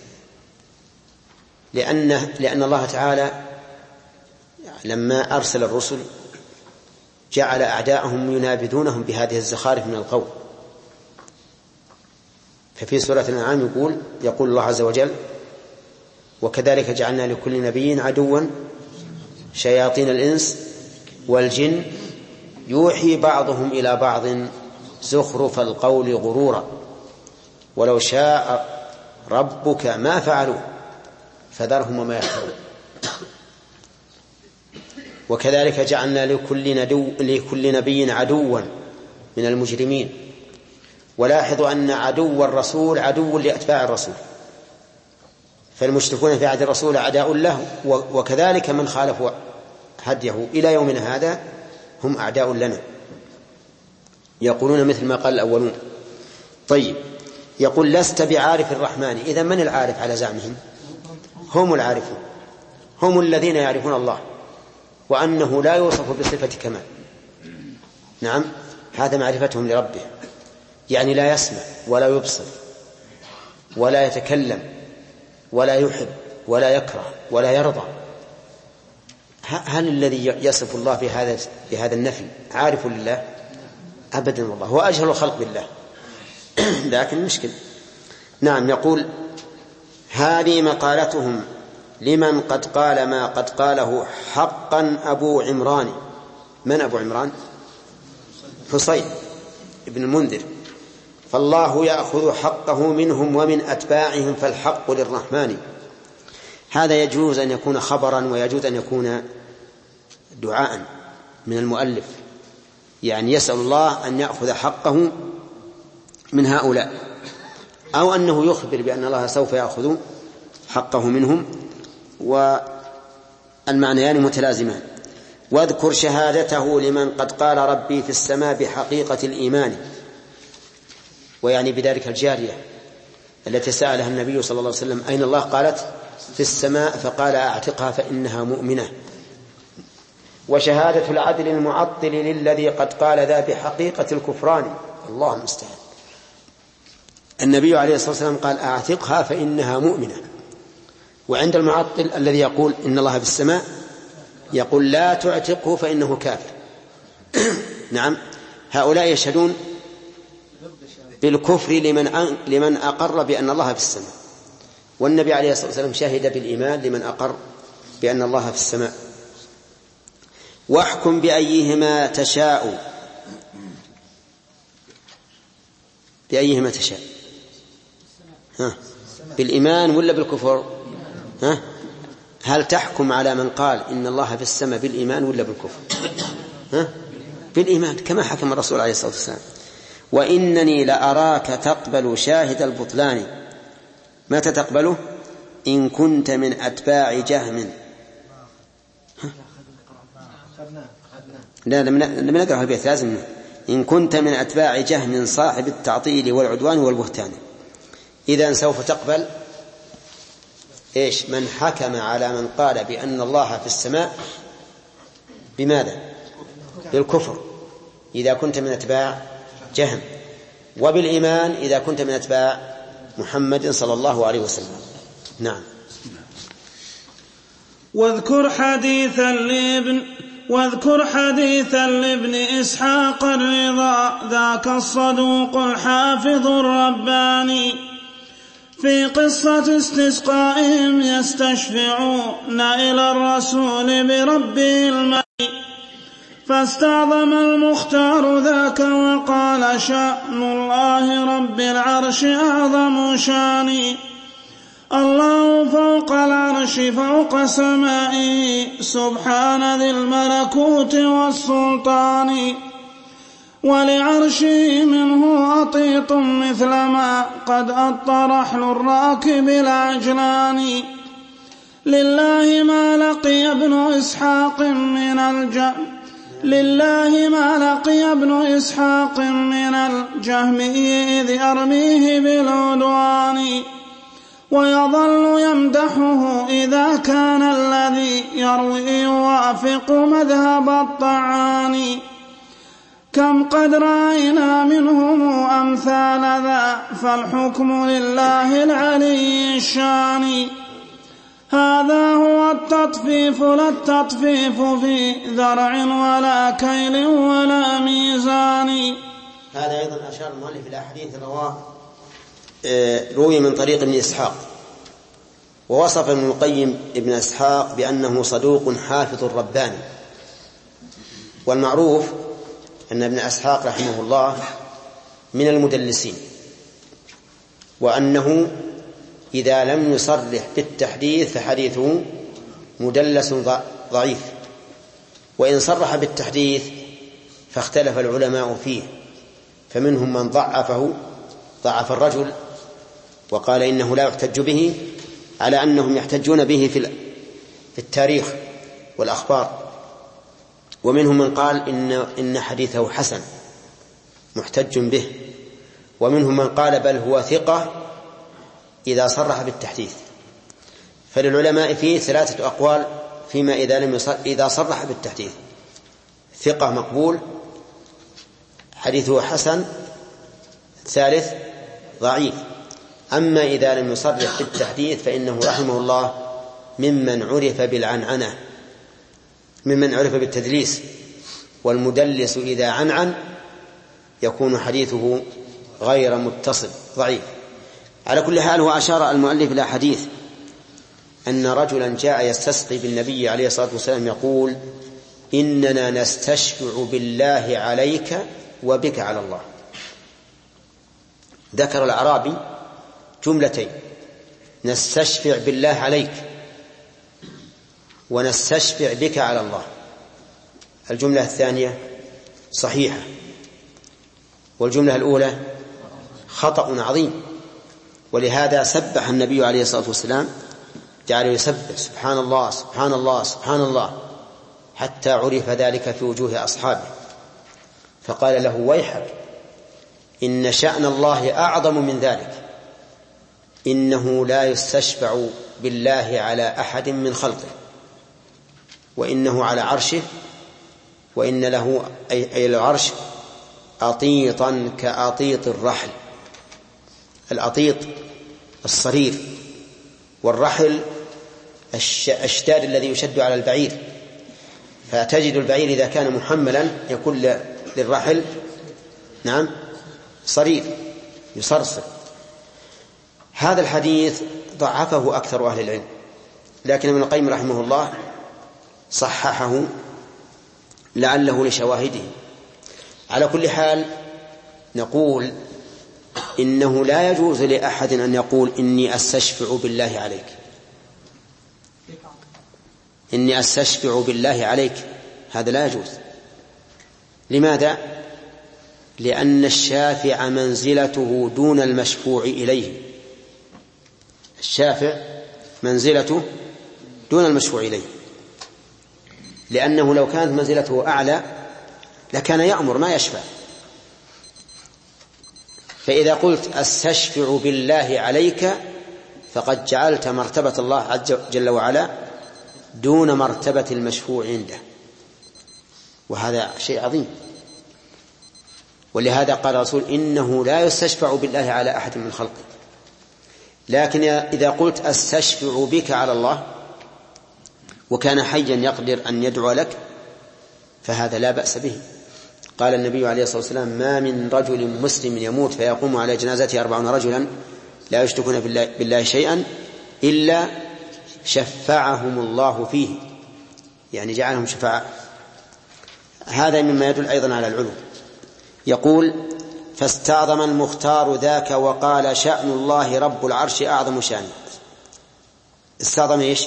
لأن, لأن الله تعالى لما أرسل الرسل جعل أعداءهم ينابذونهم بهذه الزخارف من القول. ففي سورة الأنعام يقول يقول الله عز وجل وكذلك جعلنا لكل نبي عدوا شياطين الإنس والجن يوحي بعضهم إلى بعض زخرف القول غرورا ولو شاء ربك ما فعلوا فذرهم وما يفترون. وكذلك جعلنا لكل, ندو لكل نبي عدوا من المجرمين. ولاحظوا أن عدو الرسول عدو لأتباع الرسول، فالمشركون في عهد الرسول أعداء له، وكذلك من خالفوا هديه إلى يومنا هذا هم أعداء لنا، يقولون مثل ما قال الأولون. طيب، يقول لست بعارف الرحمن. إذا من العارف على زعمهم؟ هم العارفون، هم الذين يعرفون الله وأنه لا يوصف بصفة كمال. نعم، هذا معرفتهم لربه، يعني لا يسمع ولا يبصر ولا يتكلم ولا يحب ولا يكره ولا يرضى. هل الذي يصف الله بهذا بهذا النفي عارف لله؟ أبدا، والله هو أجهل الخلق بالله. لكن مشكل. نعم، يقول هذه مقالتهم لمن قد قال ما قد قاله حقا أبو عمران. من أبو عمران؟ حصين ابن المنذر. فالله يأخذ حقه منهم ومن أتباعهم فالحق للرحمن. هذا يجوز أن يكون خبرا ويجوز أن يكون دعاء من المؤلف، يعني يسأل الله أن يأخذ حقه من هؤلاء، أو أنه يخبر بأن الله سوف يأخذ حقه منهم، والمعنيان متلازمان. واذكر شهادته لمن قد قال ربي في السماء بحقيقة الإيمان، ويعني بذلك الجارية التي سألها النبي صلى الله عليه وسلم أين الله؟ قالت في السماء، فقال أعتقها فإنها مؤمنة. وشهادة العدل المعطل للذي قد قال ذا بحقيقة الكفران. الله المستعان. النبي عليه الصلاة والسلام قال أعتقها فإنها مؤمنة، وعند المعطل الذي يقول إن الله في السماء يقول لا تعتقه فإنه كافر. نعم، هؤلاء يشهدون بالكفر لمن لمن أقر بأن الله في السماء، والنبي عليه الصلاة والسلام شهد بالإيمان لمن أقر بأن الله في السماء. واحكم بأيهما تشاء، بأيهما تشاء، ها بالإيمان ولا بالكفر؟ ها هل تحكم على من قال إن الله في السماء بالإيمان ولا بالكفر؟ ها بالإيمان كما حكم الرسول عليه الصلاة والسلام. وإنني لأراك تقبل شاهد البطلان. متى تقبله؟ إن كنت من أتباع جهم. لا لم نقرأ البيت، لازم إن كنت من أتباع جهم صاحب التعطيل والعدوان والبهتان. إذن سوف تقبل إيش؟ من حكم على من قال بأن الله في السماء بماذا؟ بالكفر إذا كنت من أتباع جهم، وبالإيمان إذا كنت من أتباع محمد صلى الله عليه وسلم. نعم. واذكر حديثا لابن واذكر حديثا لابن إسحاق الرضا ذاك الصدوق الحافظ الرباني في قصة استسقائهم يستشفعون إلى الرسول بربه الماء، فاستعظم المختار ذاك وقال شأن الله رب العرش أعظم شاني. الله فوق العرش فوق سمائه سبحان ذي الملكوت والسلطان، ولعرشه منه أطيط مثل ما قد أطى رحل الراكب العجلان. لله ما لقي ابن إسحاق من الجهم لله ما لقي ابن إسحاق من الجهمي إذ أرميه بالعدوان، ويظل يمدحه إذا كان الذي يروي يوافق مذهب الطعان. كم قد رأينا منهم أمثال ذا فالحكم لله العلي الشان. هذا هو التطفيف لا التطفيف في ذرع ولا كيل ولا ميزان. هذا أيضا أشار المؤلف إلى حديث رواه روي من طريق ابن إسحاق، ووصف ابن القيم ابن إسحاق بأنه صدوق حافظ رباني. والمعروف أن ابن إسحاق رحمه الله من المدلسين، وأنه إذا لم يصرح بالتحديث فحديثه مدلس ضعيف، وإن صرح بالتحديث فاختلف العلماء فيه، فمنهم من ضعفه ضعف الرجل وقال إنه لا يحتج به، على أنهم يحتجون به في التاريخ والأخبار، ومنهم من قال إن, إن حديثه حسن محتج به، ومنهم من قال بل هو ثقة إذا صرح بالتحديث. فللعلماء فيه ثلاثة أقوال فيما إذا لم يصرح إذا صرح بالتحديث: ثقة مقبول، حديثه حسن، ثالث ضعيف. أما إذا لم يصرح بالتحديث فإنه رحمه الله ممن عرف بالعنعنة، ممن عرف بالتدليس، والمدلس إذا عنعن يكون حديثه غير متصل ضعيف. على كل حال، هو أشار المؤلف إلى حديث أن رجلا جاء يستسقي بالنبي عليه الصلاة والسلام يقول: إننا نستشفع بالله عليك وبك على الله. ذكر الأعرابي جملتين: نستشفع بالله عليك ونستشفع بك على الله. الجملة الثانية صحيحة، والجملة الأولى خطأ عظيم، ولهذا سبح النبي عليه الصلاة والسلام، جعل يسبح سبحان الله سبحان الله سبحان الله حتى عرف ذلك في وجوه أصحابه، فقال له: ويحك، إن شأن الله أعظم من ذلك، إنه لا يستشفع بالله على أحد من خلقه، وإنه على عرشه وإن له أي العرش أطيطا كأطيط الرحل. الأطيط الصرير، والرحل الشداد الذي يشد على البعير، فتجد البعير إذا كان محملا يكون للرحل نعم صرير يصرصر. هذا الحديث ضعفه أكثر أهل العلم، لكن ابن القيم رحمه الله صححه لعله لشواهده. على كل حال نقول إنه لا يجوز لأحد أن يقول إني أستشفع بالله عليك، إني أستشفع بالله عليك، هذا لا يجوز. لماذا؟ لأن الشافع منزلته دون المشفوع إليه. الشافع منزلته دون المشفوع إليه، لأنه لو كانت منزلته أعلى لكان يأمر ما يشفع. فإذا قلت أستشفع بالله عليك فقد جعلت مرتبة الله عز جل وعلا دون مرتبة المشفوع عنده، وهذا شيء عظيم. ولهذا قال الرسول إنه لا يستشفع بالله على أحد من خلقه. لكن إذا قلت أستشفع بك على الله وكان حيا يقدر أن يدعو لك فهذا لا بأس به. قال النبي عليه الصلاة والسلام ما من رجل مسلم يموت فيقوم على جنازته أربعون رجلا لا يشركون بالله, بالله شيئا إلا شفعهم الله فيه، يعني جعلهم شفعاء. هذا مما يدل أيضا على العلو. يقول فاستعظم المختار ذاك وقال شأن الله رب العرش أعظم شأن. استعظم إيش؟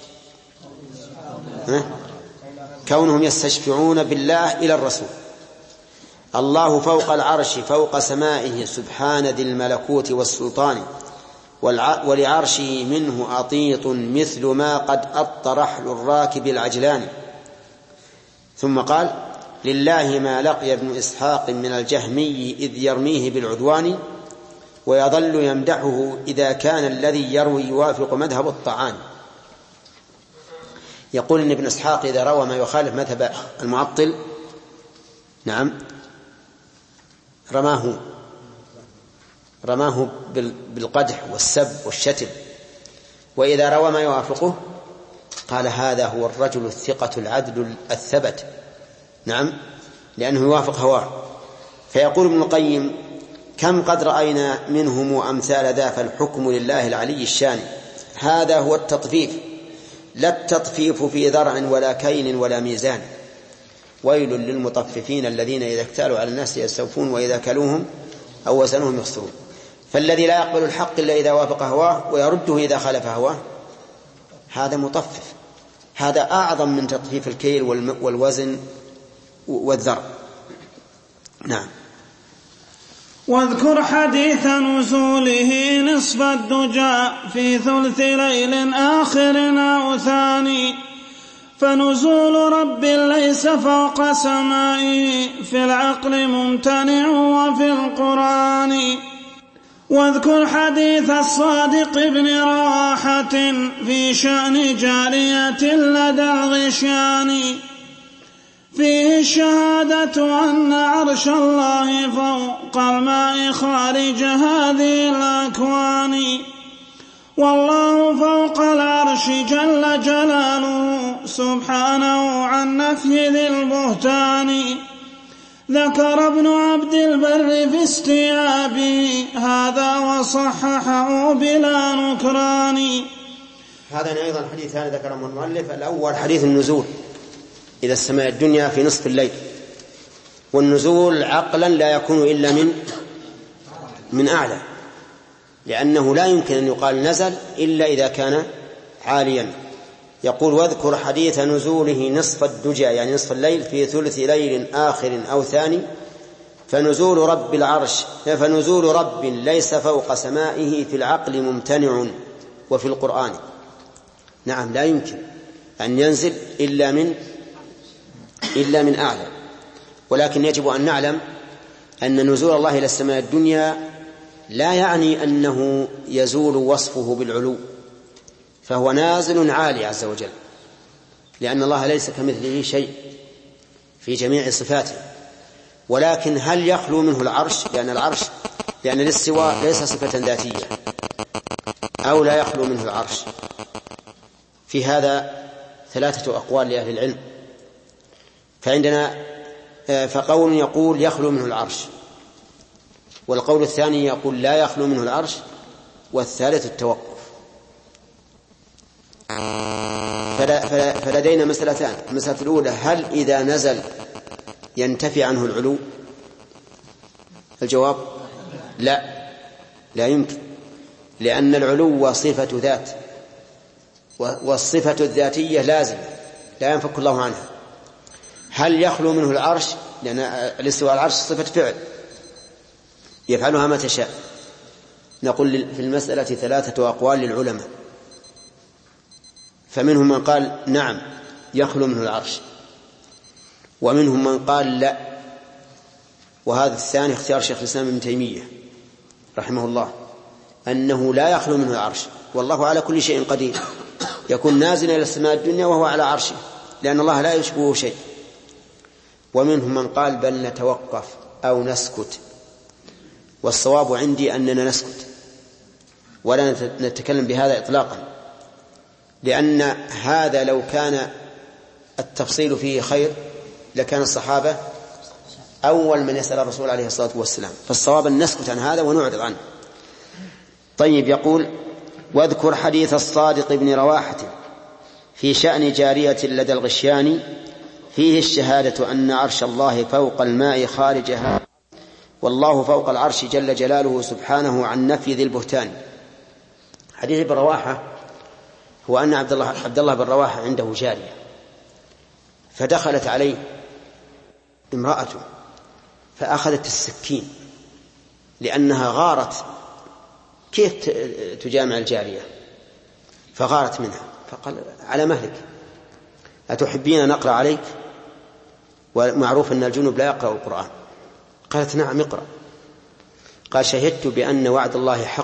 ها؟ كونهم يستشفعون بالله إلى الرسول. الله فوق العرش فوق سمائه سبحان ذي الملكوت والسلطان، ولعرشه منه أطيط مثل ما قد أط رحل الراكب العجلان. ثم قال لله ما لقي ابن إسحاق من الجهمي إذ يرميه بالعدوان، ويظل يمدحه إذا كان الذي يروي يوافق مذهب الطعان. يقول إن ابن إسحاق إذا روى ما يخالف مذهب المعطل نعم رماه رماه بالقدح والسب والشتم، وإذا روى ما يوافقه قال هذا هو الرجل الثقة العدل الثبت نعم لأنه يوافق هواه. فيقول ابن القيم كم قد رأينا منهم أمثال ذا فالحكم لله العلي الشان. هذا هو التطفيف، لا التطفيف في ذرع ولا كيل ولا ميزان. ويل للمطففين الذين إذا اكتالوا على الناس يستوفون وإذا كلوهم أو وزنهم يخسرون. فالذي لا يقبل الحق إلا إذا وافق هواه ويرده إذا خالف هواه هذا مطفف. هذا أعظم من تطفيف الكيل والوزن والذر. نعم. واذكر حديث نزوله نصف الدجى في ثلث ليل آخر أو ثاني، فنزول رب ليس فوق سمائه في العقل ممتنع وفي القرآن. واذكر حديث الصادق بن رواحة في شأن جارية لدى الغشيان، فيه الشهادة أن عرش الله فوق الماء خارج هذه الأكوان، والله فوق العرش جل جلاله سبحانه عن نفي ذي البهتان. ذكر ابن عبد البر في استيابه هذا وصححه بلا نكران. هذا أيضا حديثان ذكرهم المؤلف. الأول حديث النزول إلى السماء الدنيا في نصف الليل، والنزول عقلا لا يكون إلا من من أعلى، لأنه لا يمكن أن يقال نزل إلا إذا كان عاليا. يقول واذكر حديث نزوله نصف الدجى يعني نصف الليل في ثلث ليل آخر أو ثاني، فنزول رب العرش فنزول رب ليس فوق سمائه في العقل ممتنع وفي القرآن. نعم لا يمكن أن ينزل إلا من إلا من أعلى، ولكن يجب أن نعلم أن نزول الله إلى السماء الدنيا لا يعني أنه يزول وصفه بالعلو، فهو نازل عالي عز وجل، لأن الله ليس كمثله شيء، في جميع صفاته، ولكن هل يخلو منه العرش؟ لأن العرش لأن الاستواء ليس صفة ذاتية، أو لا يخلو منه العرش؟ في هذا ثلاثة أقوال لأهل العلم. فعندنا فقول يقول يخلو منه العرش، والقول الثاني يقول لا يخلو منه العرش، والثالث التوقف. فلدينا مسألتان. المسألة الأولى: هل إذا نزل ينتفي عنه العلو؟ الجواب لا، لا يمكن، لأن العلو صفة ذات، والصفة الذاتية لازمة لا ينفك الله عنها. هل يخلو منه العرش؟ لأن الاستواء على العرش صفة فعل يفعلها ما تشاء. نقول في المسألة ثلاثة أقوال للعلماء، فمنهم من قال نعم يخلو منه العرش، ومنهم من قال لا، وهذا الثاني اختيار شيخ الإسلام ابن تيمية رحمه الله، أنه لا يخلو منه العرش، والله على كل شيء قدير، يكون نازلا إلى السماء الدنيا وهو على عرشه، لأن الله لا يشبهه شيء. ومنهم من قال بل نتوقف أو نسكت، والصواب عندي أننا نسكت ولا نتكلم بهذا إطلاقا، لأن هذا لو كان التفصيل فيه خير لكان الصحابة أول من يسأل الرسول عليه الصلاة والسلام، فالصواب أن نسكت عن هذا ونعرض عنه. طيب، يقول: واذكر حديث الصادق بن رواحة في شأن جارية لدى الغشيان فيه الشهادة أن عرش الله فوق الماء خارجها، والله فوق العرش جل جلاله سبحانه عن نفي ذي البهتان. حديث ابن رواحة هو أن عبد الله, عبد الله بن رواحة عنده جارية، فدخلت عليه امرأته فأخذت السكين لأنها غارت كيف تجامع الجارية، فغارت منها، فقال: على مهلك، أتحبين نقرأ عليك؟ ومعروف أن الجنوب لا يقرأ القرآن. قالت: نعم اقرأ. قال: شهدت بأن وعد الله حق،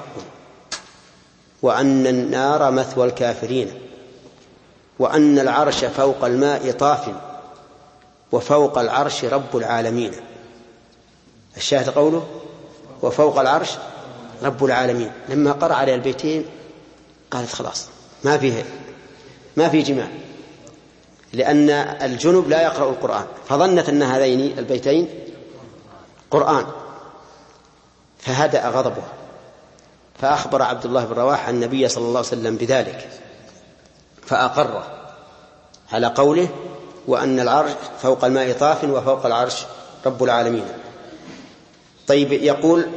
وأن النار مثوى الكافرين، وأن العرش فوق الماء طاف، وفوق العرش رب العالمين. الشاهد قوله وفوق العرش رب العالمين. لما قرأ على البيتين قالت: خلاص ما فيه ما في جماع، لأن الجنب لا يقرأ القرآن، فظنت أن هذين البيتين قرآن، فهدأ غضبها، فأخبر عبد الله بن رواحة النبي صلى الله عليه وسلم بذلك، فأقر على قوله وأن العرش فوق الماء طاف وفوق العرش رب العالمين. طيب، يقول: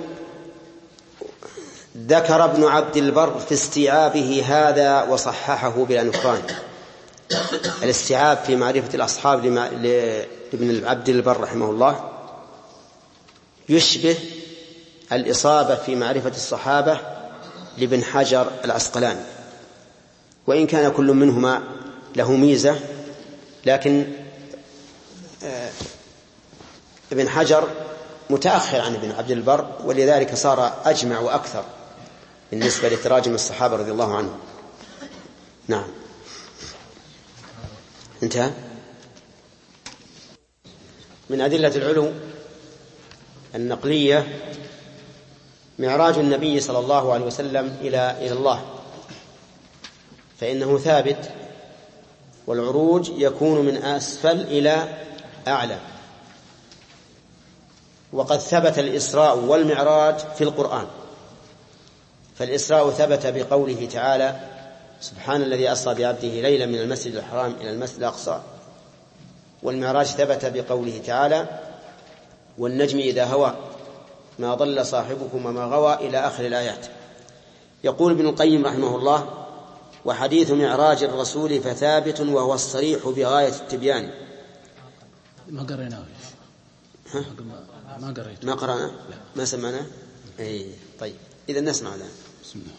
ذكر ابن عبد البر في استيعابه هذا وصححه بلا نكران. الاستيعاب في معرفة الأصحاب لابن عبد البر رحمه الله يشبه الإصابة في معرفة الصحابة لابن حجر العسقلاني، وإن كان كل منهما له ميزة، لكن ابن حجر متأخر عن ابن عبد البر، ولذلك صار أجمع وأكثر بالنسبة لتراجم الصحابة رضي الله عنهم. نعم، انتهى. من أدلة العلو النقلية معراج النبي صلى الله عليه وسلم إلى إلى الله، فإنه ثابت، والعروج يكون من أسفل إلى أعلى. وقد ثبت الإسراء والمعراج في القرآن، فالإسراء ثبت بقوله تعالى: سبحان الذي أسرى بعبده ليلا من المسجد الحرام إلى المسجد الأقصى. والمعراج ثبت بقوله تعالى: والنجم إذا هوى ما ضل صاحبكم وما غوى، إلى آخر الآيات. يقول ابن القيم رحمه الله: وحديث معراج الرسول فثابت، وهو الصريح بغاية التبيان. ما قريناه. ها؟ ما قريت. ما قرأنا؟ ما سمعنا؟ أي طيب، إذا نسمع الآن. بسم الله.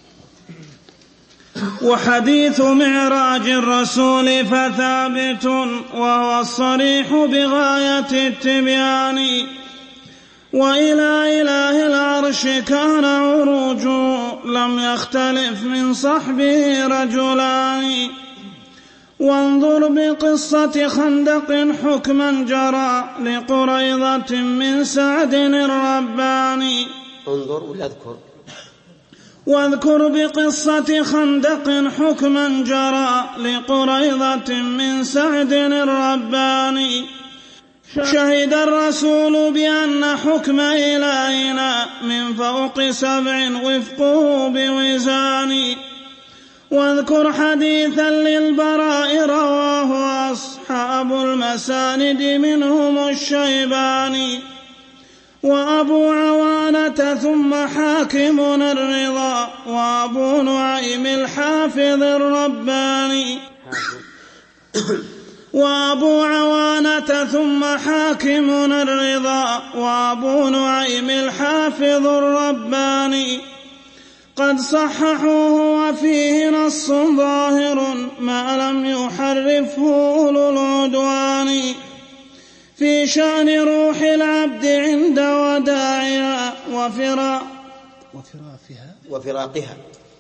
وحديث معراج الرسول فثابت، وهو الصريح بغاية التبيان. وإلى إله العرش كان عروج، لم يختلف من صحبه رجلان. وانظر بقصة خندق حكما جرى لقريضة من سعد الرباني. انظر ولا اذكر. واذكر بقصة خندق حكما جرى لقريضة من سعد الرباني. شهد الرسول بأن حكم إلهنا من فوق سبع وفقه بوزان. واذكر حديثا للبراء رواه أصحاب المساند منهم الشيباني وأبو عوانة ثم حاكمنا الرضا وأبو نعيم الحافظ الرباني. وأبو عوانة ثم حاكمنا الرضا وأبو نعيم الحافظ الرباني قد صححوه وفيه نص ظاهر ما لم يحرفه أولو العدوان في شأن روح العبد عند وداعها وفرا وفراقها وفراقها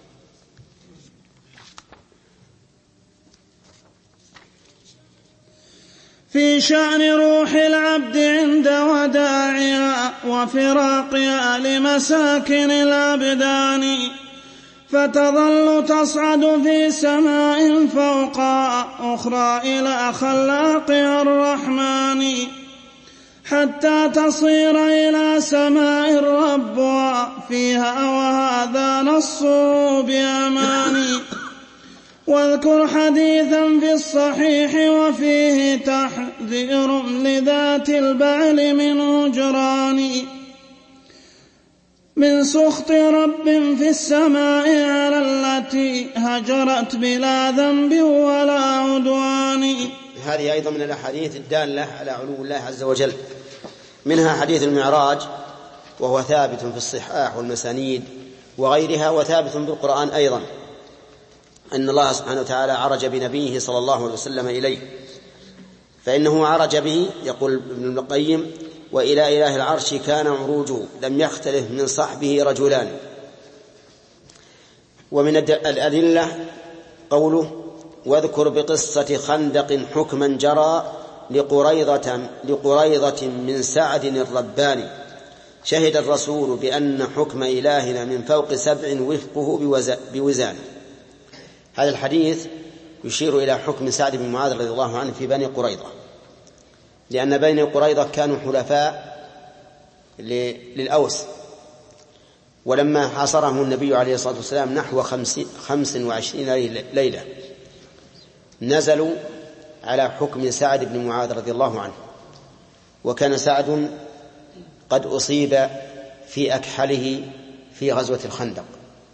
في شأن روح العبد عند وداعها وفراقها لمساكن الأبدان فتظل تصعد في سماء فوقها أخرى إلى خلاقها الرحمن حتى تصير إلى سماء ربها فيها وهذا نص بأمان. واذكر حديثا في الصحيح وفيه تحذير لذات البعل من هجران من سخط رب في السماء على التي هجرت بلا ذنب ولا عدوان. هذه أيضا من الأحاديث الدالة على علو الله عز وجل. منها حديث المعراج وهو ثابت في الصحاح والمسانيد وغيرها وثابت بالقرآن أيضا أن الله سبحانه وتعالى عرج بنبيه صلى الله عليه وسلم إليه فإنه عرج به يقول ابن القيم وإلى إله العرش كان عروجه لم يختلف من صحبه رجلان. ومن الأدلة قوله واذكر بقصة خندق حكما جرى لقريضة, لقريضة من سعد الرباني شهد الرسول بأن حكم إلهنا من فوق سبع وفقه بوزان. هذا الحديث يشير إلى حكم سعد بن معاذ رضي الله عنه في بني قريظة لأن بني قريظة كانوا حلفاء للأوس ولما حاصرهم النبي عليه الصلاة والسلام نحو خمس وعشرين ليلة نزلوا على حكم سعد بن معاذ رضي الله عنه وكان سعد قد أصيب في أكحله في غزوة الخندق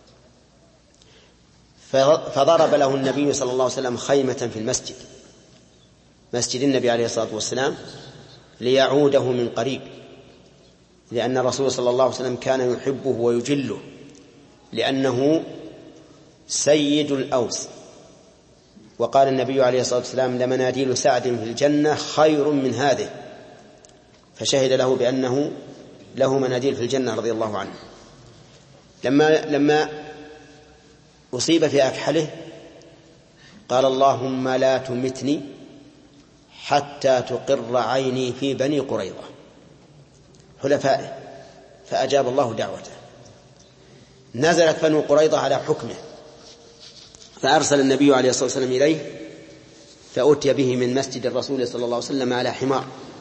فضرب له النبي صلى الله عليه وسلم خيمة في المسجد مسجد النبي عليه الصلاة والسلام ليعوده من قريب لأن الرسول صلى الله عليه وسلم كان يحبه ويجله لأنه سيد الأوس. وقال النبي عليه الصلاة والسلام لمناديل سعد في الجنة خير من هذه فشهد له بأنه له مناديل في الجنة رضي الله عنه. لما لما أصيب في أكحله قال اللهم لا تمتني حتى تقر عيني في بني قريظة حلفائه فأجاب الله دعوته. نزلت بنو قريظة على حكمه فأرسل النبي عليه الصلاة والسلام إليه فأتي به من مسجد الرسول صلى الله عليه وسلم على حمار.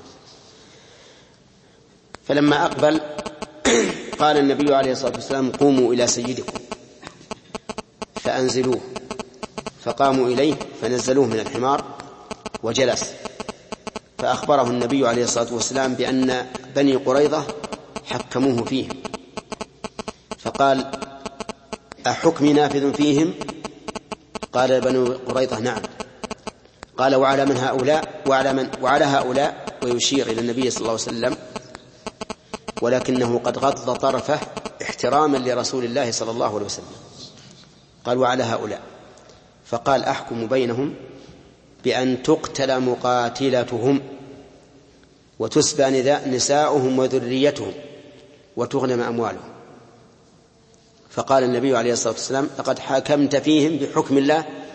فلما أقبل قال النبي عليه الصلاة والسلام قوموا إلى سيدكم فأنزلوه فقاموا إليه فنزلوه من الحمار وجلس فأخبره النبي عليه الصلاة والسلام بأن بني قريظة حكموه فيهم فقال أحكم نافذ فيهم؟ قال بنو قريظة نعم. قال وعلى من هؤلاء وعلى, من وعلى هؤلاء ويشير إلى النبي صلى الله عليه وسلم ولكنه قد غض طرفه احتراما لرسول الله صلى الله عليه وسلم قال وعلى هؤلاء فقال أحكم بينهم بأن تقتل مقاتلتهم وتسبى نساؤهم وذريتهم وتغنم أموالهم. فقال النبي عليه الصلاة والسلام لقد حكمت فيهم بحكم الله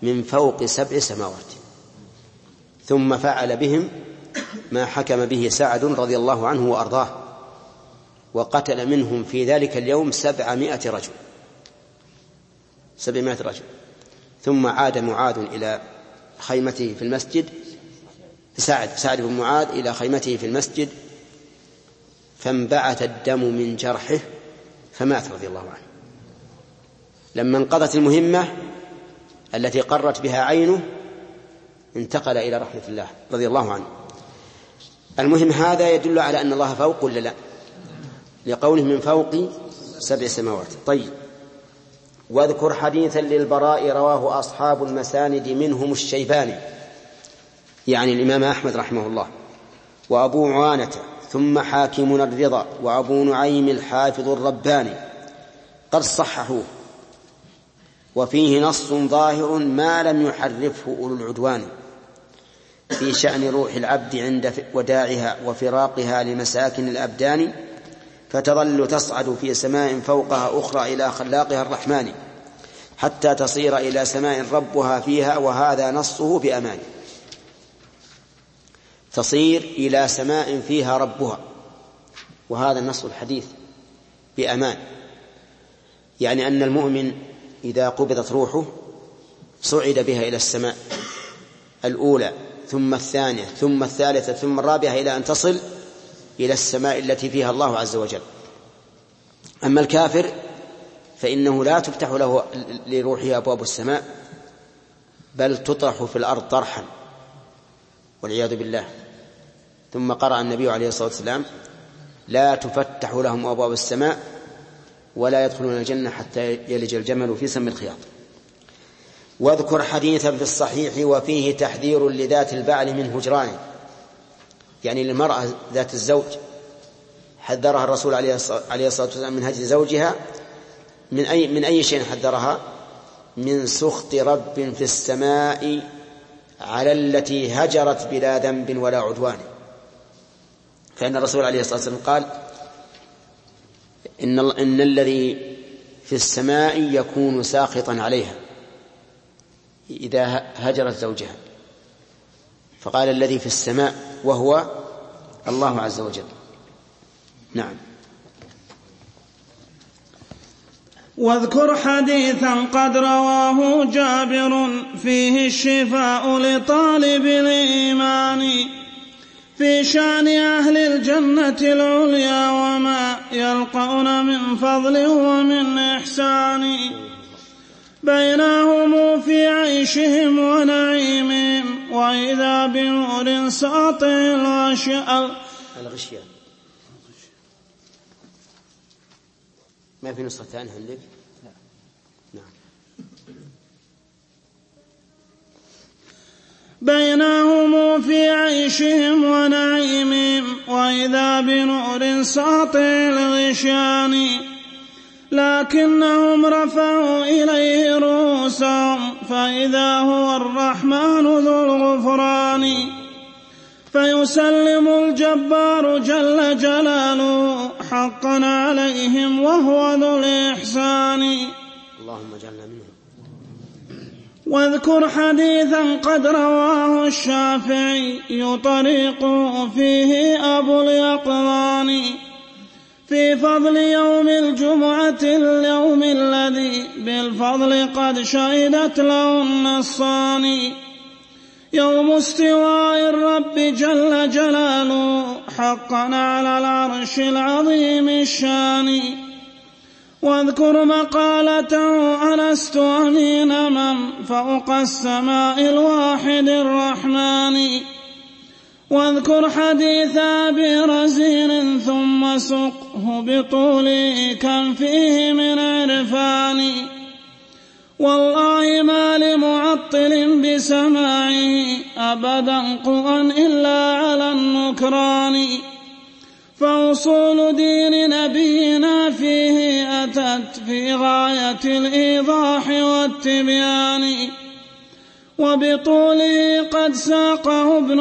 من فوق سبع سماوات. ثم فعل بهم ما حكم به سعد رضي الله عنه وأرضاه، وقتل منهم في ذلك اليوم سبعمائة رجل سبعمائة رجل. ثم عاد معاذ إلى خيمته في المسجد، سعد سعد بن معاذ إلى خيمته في المسجد، فانبعث الدم من جرحه فمات رضي الله عنه. لما انقضت المهمة التي قرت بها عينه انتقل إلى رحمة الله رضي الله عنه. المهم هذا يدل على أن الله فوق ولا لا؟ لقوله من فوق سبع سماوات. طيب، واذكر حديثا للبراء رواه أصحاب المساند منهم الشيباني، يعني الإمام أحمد رحمه الله، وأبو عوانة، ثم حاكم الرضا، وأبو نعيم الحافظ الرباني قد صححوه، وفيه نص ظاهر ما لم يحرفه أولو العدوان في شأن روح العبد عند وداعها وفراقها لمساكن الأبدان، فتظل تصعد في سماء فوقها أخرى إلى خلاقها الرحمن، حتى تصير إلى سماء ربها فيها، وهذا نصه بأمان. تصير إلى سماء فيها ربها، وهذا النص الحديث بأمان، يعني أن المؤمن إذا قبضت روحه صعد بها إلى السماء الأولى، ثم الثانية، ثم الثالثة، ثم الرابعة، إلى أن تصل إلى السماء التي فيها الله عز وجل. أما الكافر فإنه لا تفتح له لروحه أبواب السماء، بل تطرح في الأرض طرحا والعياذ بالله. ثم قرأ النبي عليه الصلاة والسلام: لا تفتح لهم أبواب السماء ولا يدخلون الجنة حتى يلج الجمل في سم الخياط. واذكر حديثا في الصحيح وفيه تحذير لذات البعل من هجرانه، يعني للمرأة ذات الزوج حذرها الرسول عليه الصلاة والسلام من هجر زوجها. من أي, من أي شيء حذرها؟ من سخط رب في السماء على التي هجرت بلا ذنب ولا عدوان. فإن الرسول عليه الصلاة والسلام قال: إن, إن الذي في السماء يكون ساخطا عليها إذا هجرت زوجها، فقال الذي في السماء وهو الله عز وجل. نعم. واذكر حديثا قد رواه جابر فيه الشفاء لطالب الإيمان في شأن أهل الجنة العليا وما يلقون من فضل ومن إحسان، بينهم في عيشهم ونعيمهم وإذا بنور ساطع الغشيان. الغشيان ما في نسختان عندك؟ نعم. بينهم في عيشهم ونعيمهم وإذا بنور ساطع الغشيان، لكنهم رفعوا إليه رؤوسهم فإذا هو الرحمن ذو الغفران، فيسلم الجبار جل جلاله حقا عليهم وهو ذو الإحسان. اللهم اجعلنا منهم. واذكر حديثا قد رواه الشافعي طريق فيه أبو اليقظان في فضل يوم الجمعة اليوم الذي بالفضل قد شهدت له النصان، يوم استواء الرب جل جلاله حقا على العرش العظيم الشان. واذكر مقالته ألست أمين من فوق السماء الواحد الرحمن، واذكر حديث أبي رزين ثم سقه بطول كم فيه من عرفان، والله ما لمعطل بسماعه أبدا قوى إلا على النكران، فأصول دين نبينا فيه أتت في غاية الإيضاح والتبيان، وبطوله قد ساقه ابن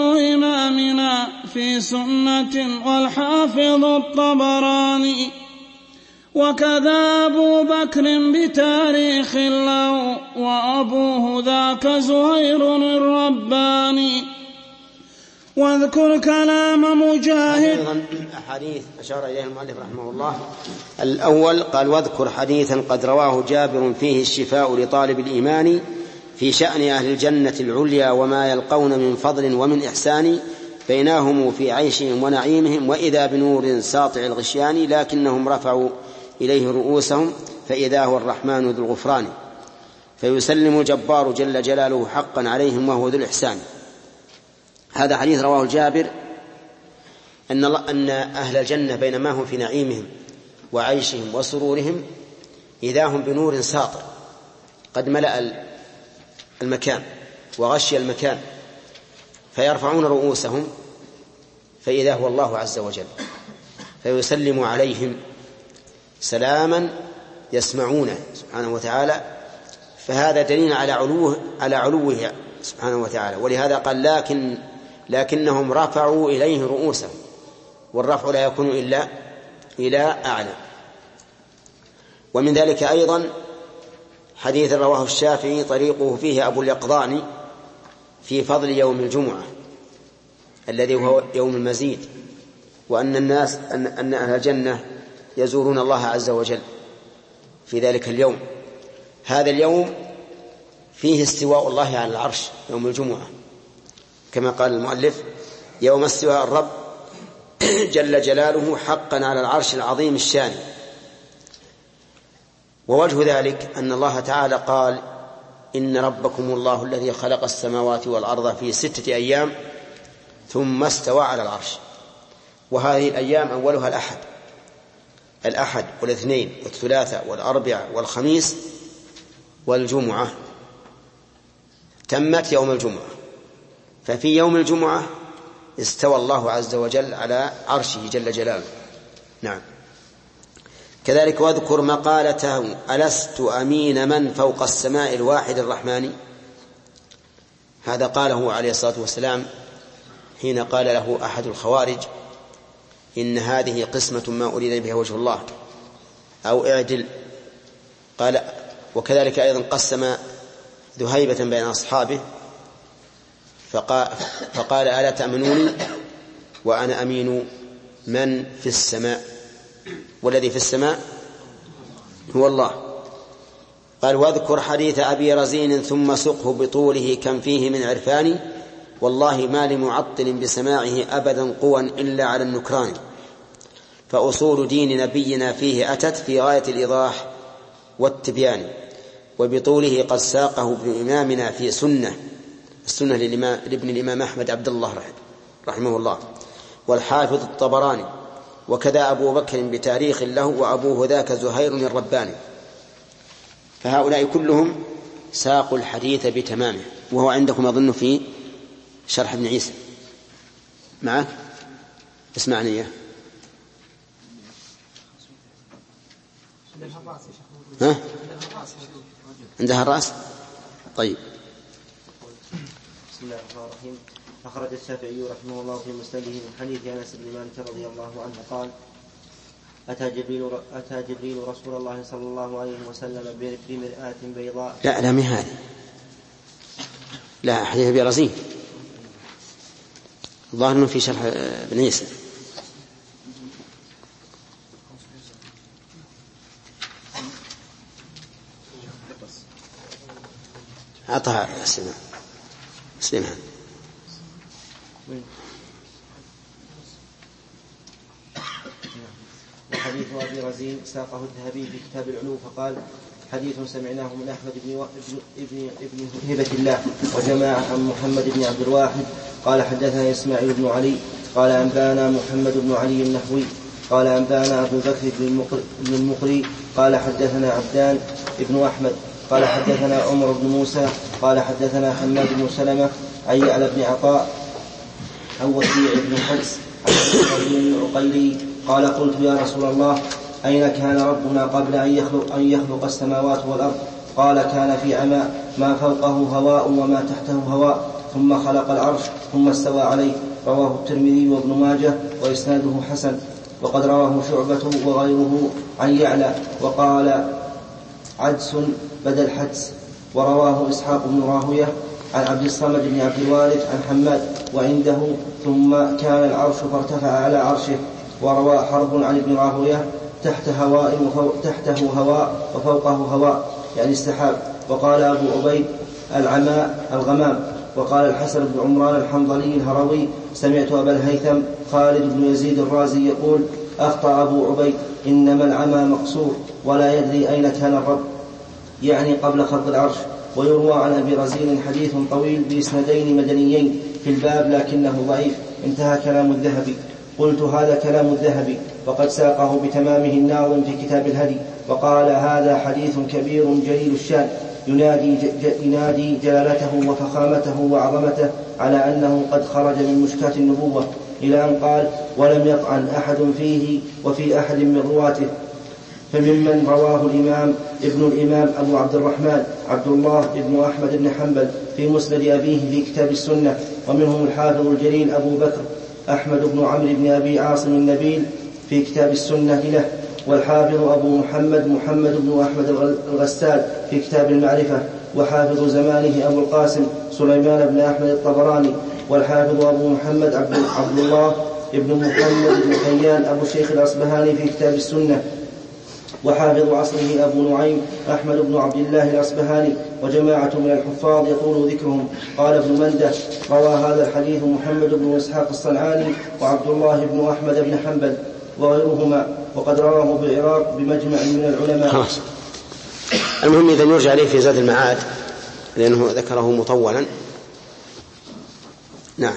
إمامنا في سنة والحافظ الطبراني، وكذا أبو بكر بتاريخ له وأبوه ذاك زهير الرباني. واذكر كلام مجاهد. أيضا أحاديث أشار إليه المؤلف رحمه الله. الأول قال واذكر حديثا قد رواه جابر فيه الشفاء لطالب الإيمان في شأن أهل الجنة العليا وما يلقون من فضل ومن إحسان بينهم في عيشهم ونعيمهم وإذا بنور ساطع الغشيان لكنهم رفعوا إليه رؤوسهم فإذا هو الرحمن ذو الغفران فيسلم الجبار جل جلاله حقا عليهم وهو ذو الإحسان. هذا حديث رواه جابر أن, أن أهل الجنة بينما هم في نعيمهم وعيشهم وسرورهم إذا هم بنور ساطع قد ملأ المكان وغشي المكان فيرفعون رؤوسهم فإذا هو الله عز وجل فيسلم عليهم سلاما يسمعونه سبحانه وتعالى. فهذا دليل على علوه على علوه سبحانه وتعالى. ولهذا قال لكن لكنهم رفعوا إليه رؤوسهم والرفع لا يكون إلا إلى أعلى. ومن ذلك أيضا حديث رواه الشافعي طريقه فيه أبو اليقظان في فضل يوم الجمعة الذي هو يوم المزيد وأن الناس أن, أن أهل الجنة يزورون الله عز وجل في ذلك اليوم. هذا اليوم فيه استواء الله على العرش يوم الجمعة كما قال المؤلف يوم استواء الرب جل جلاله حقا على العرش العظيم الشان. ووجه ذلك أن الله تعالى قال إن ربكم الله الذي خلق السماوات والأرض في ستة أيام ثم استوى على العرش. وهذه الأيام أولها الأحد الأحد والاثنين والثلاثاء والأربعاء والخميس والجمعة تمت يوم الجمعة. ففي يوم الجمعة استوى الله عز وجل على عرشه جل جلاله. نعم. كذلك واذكر مقالته ألست أمين من فوق السماء الواحد الرحمن. هذا قاله عليه الصلاة والسلام حين قال له أحد الخوارج إن هذه قسمة ما أريد بها وجه الله أو اعدل. قال وكذلك أيضا قسم ذهيبة بين أصحابه فقال, فقال ألا تأمنوني وأنا أمين من في السماء والذي في السماء هو الله. قال واذكر حديث أبي رزين ثم سقه بطوله كم فيه من عرفان والله ما لمعطل بسماعه أبدا قوى إلا على النكران فأصول دين نبينا فيه أتت في غاية الإيضاح والتبيان وبطوله قد ساقه ابن إمامنا في سنة السنة لابن الإمام أحمد عبد الله رحمه الله والحافظ الطبراني وكذا أبو بكر بتاريخ له وأبوه ذاك زهير الرباني. فهؤلاء كلهم ساقوا الحديث بتمامه وهو عندكم أظن في شرح ابن عيسى معك اسمعني إياه. ها؟ عندها الرأس. طيب. بسم الله الرحمن الرحيم. أخرج الشافعي رحمه الله في مسنده من حديث أنس بن مالك رضي الله عنه قال أتى جبريل أتى جبريل رسول الله صلى الله عليه وسلم بمرآة بيضاء. لا لا من هذه لا حديث أبي رزين ظاهر في شرح ابن عيسى. أعطها سليمان سليمان وحديث أبي رزين ساقه الذهبي في كتاب العلو فقال حديث سمعناه من أحمد بن, و... ابن... ابن هبة الله وجماعة عن محمد بن عبد الواحد قال حدثنا إسماعيل بن علي قال أنبانا محمد بن علي النحوي قال أنبانا أبو بكر بن المقري قال حدثنا عبدان ابن أحمد قال حدثنا عمر بن موسى قال حدثنا حماد بن سلمة عن يعلى بن عطاء عن وكيع بن حجز عن العقيلي قال قلت يا رسول الله أين كان ربنا قبل أن يخلق, أن يخلق السماوات والأرض؟ قال كان في عماء ما فوقه هواء وما تحته هواء ثم خلق العرش ثم استوى عليه. رواه الترمذي وابن ماجه وإسناده حسن. وقد رواه شعبة وغيره عن يعلى وقال عدس بدل حدس. ورواه إسحاق بن راهوية عن عبد الصمد بن عبد الوارث عن حماد وعنده ثم كان العرش فارتفع على عرشه. وروى حرب عن ابن راهوية تحت هواء وفوق تحته هواء وفوقه هواء يعني السحاب. وقال أبو عبيد العماء الغمام. وقال الحسن بن عمران الحنظلي الهروي سمعت أبا الهيثم خالد بن يزيد الرازي يقول أخطأ أبو عبيد إنما العمى مقصور ولا يدري أين كان الرب يعني قبل خلق العرش. ويروى عن أبي رزين حديث طويل بإسنادين مدنيين في الباب لكنه ضعيف. انتهى كلام الذهبي. قلت هذا كلام الذهبي وقد ساقه بتمامه الناظم في كتاب الهدي وقال هذا حديث كبير جليل الشان ينادي, ينادي جلالته وفخامته وعظمته على أنه قد خرج من مشكاة النبوة إلى أن قال ولم يطعن أحد فيه وفي أحد من رواته. فممن رواه الإمام ابن الإمام أبو عبد الرحمن عبد الله ابن أحمد بن حنبل في مسند أبيه في كتاب السنة. ومنهم الحافظ الجليل أبو بكر أحمد بن عمرو بن أبي عاصم النبيل في كتاب السنة له. والحافظ أبو محمد محمد بن أحمد الغسال في كتاب المعرفة. وحافظ زمانه أبو القاسم سليمان بن أحمد الطبراني. والحافظ أبو محمد عبد الله ابن محمد بن حيان أبو الشيخ الأصبهاني في كتاب السنة. وحافظ عصره أبو نعيم أحمد بن عبد الله الأصبهاني وجماعة من الحفاظ يطول ذكرهم. قال ابن منده روى هذا الحديث محمد بن إسحاق الصنعاني وعبد الله بن أحمد بن حنبل وغيرهما وقد رواه بالعراق بمجمع من العلماء. خلاص. المهم إذا نرجع عليه في زاد المعاد لأنه ذكره مطولا. نعم.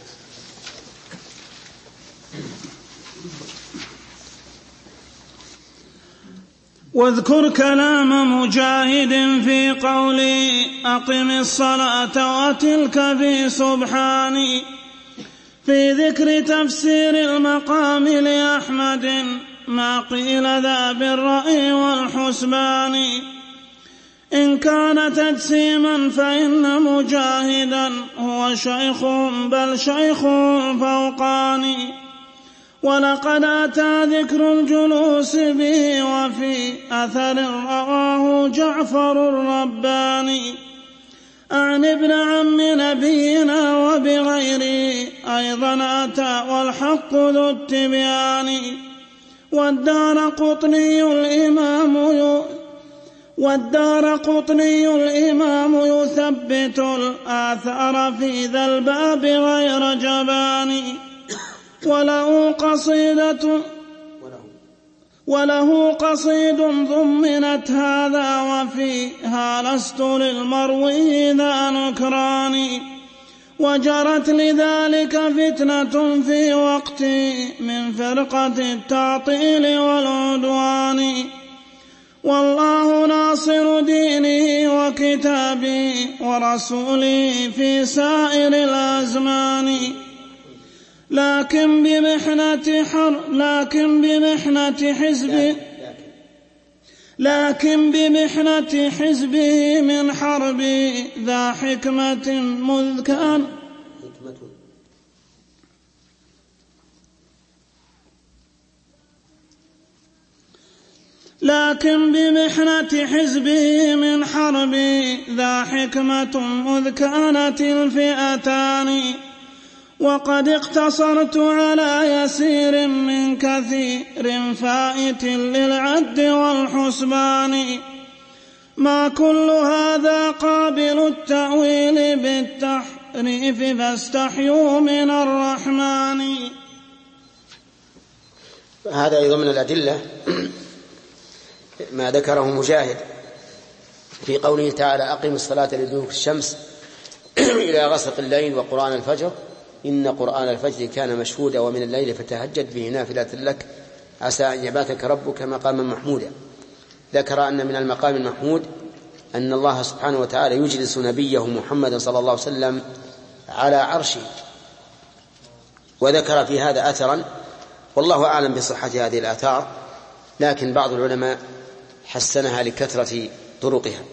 واذكر كلام مجاهد في قولي أقم الصلاة وتلك في سبحاني في ذكر تفسير المقام لأحمد ما قيل ذا بالرأي والحسبان. إن كان تجسيما فإن مجاهدا هو شيخ بل شيخ فوقاني. ولقد أتى ذكر الجلوس به وفي أثر رواه جعفر الرباني عن ابن عم نبينا وبغيره أيضا أتى والحق ذو التبيان. والدار قطني الإمام والدار قطني الإمام يثبت الآثار في ذا الباب غير جبان. وله قصيدة وله قصيد ضمنت هذا وفيها لست للمروي ذا نكران. وجرت لذلك فتنة في وقتي من فرقة التعطيل والعدوان. والله ناصر دينه وكتابه ورسوله في سائر الأزمان. لكن بمحنة حر لكن بمحنة حزب لكن بمحنة حزبه من حرب ذا حكمة مذ كان لكن بمحنة حزبه من حرب ذا حكمة مذ كانت الفئتان. وقد اقتصرت على يسير من كثير فائت للعد والحسبان. ما كل هذا قابل التأويل بالتحريف فاستحيوا من الرحمن. هذا أيضا من الأدلة ما ذكره مجاهد في قوله تعالى أقم الصلاة لدلوك الشمس إلى غسق الليل وقرآن الفجر إن قرآن الفجر كان مشهودا ومن الليل فتهجد به نافلة لك عسى أن يبعثك ربك مقاما محمودا. ذكر أن من المقام المحمود أن الله سبحانه وتعالى يجلس نبيه محمد صلى الله عليه وسلم على عرشه. وذكر في هذا أثرا والله أعلم بصحة هذه الآثار لكن بعض العلماء حسنها لكثرة طرقها.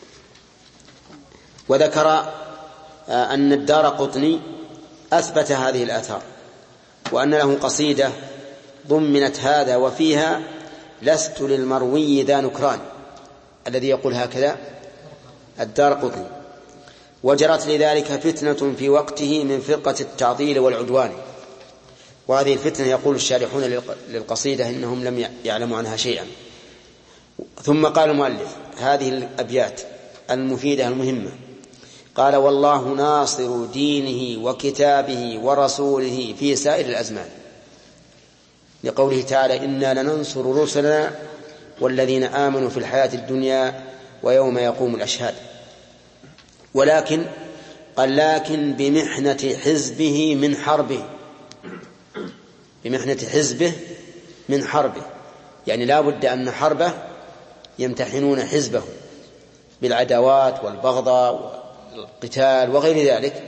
وذكر أن الدار قطني أثبت هذه الآثار وأن له قصيدة ضمنت هذا وفيها لست للمروي ذا نكران، الذي يقول هكذا الدارقطني. وجرت لذلك فتنة في وقته من فرقة التعطيل والعدوان، وهذه الفتنة يقول الشارحون للقصيدة إنهم لم يعلموا عنها شيئا. ثم قال المؤلف هذه الأبيات المفيدة المهمة، قال: والله ناصر دينه وكتابه ورسوله في سائر الأزمان، لقوله تعالى: إنا لننصر رسلنا والذين آمنوا في الحياة الدنيا ويوم يقوم الأشهاد. ولكن قال: لكن بمحنة حزبه من حربه، بمحنة حزبه من حربه، يعني لا بد أن حربه يمتحنون حزبه بالعداوات والبغضاء والقتال وغير ذلك.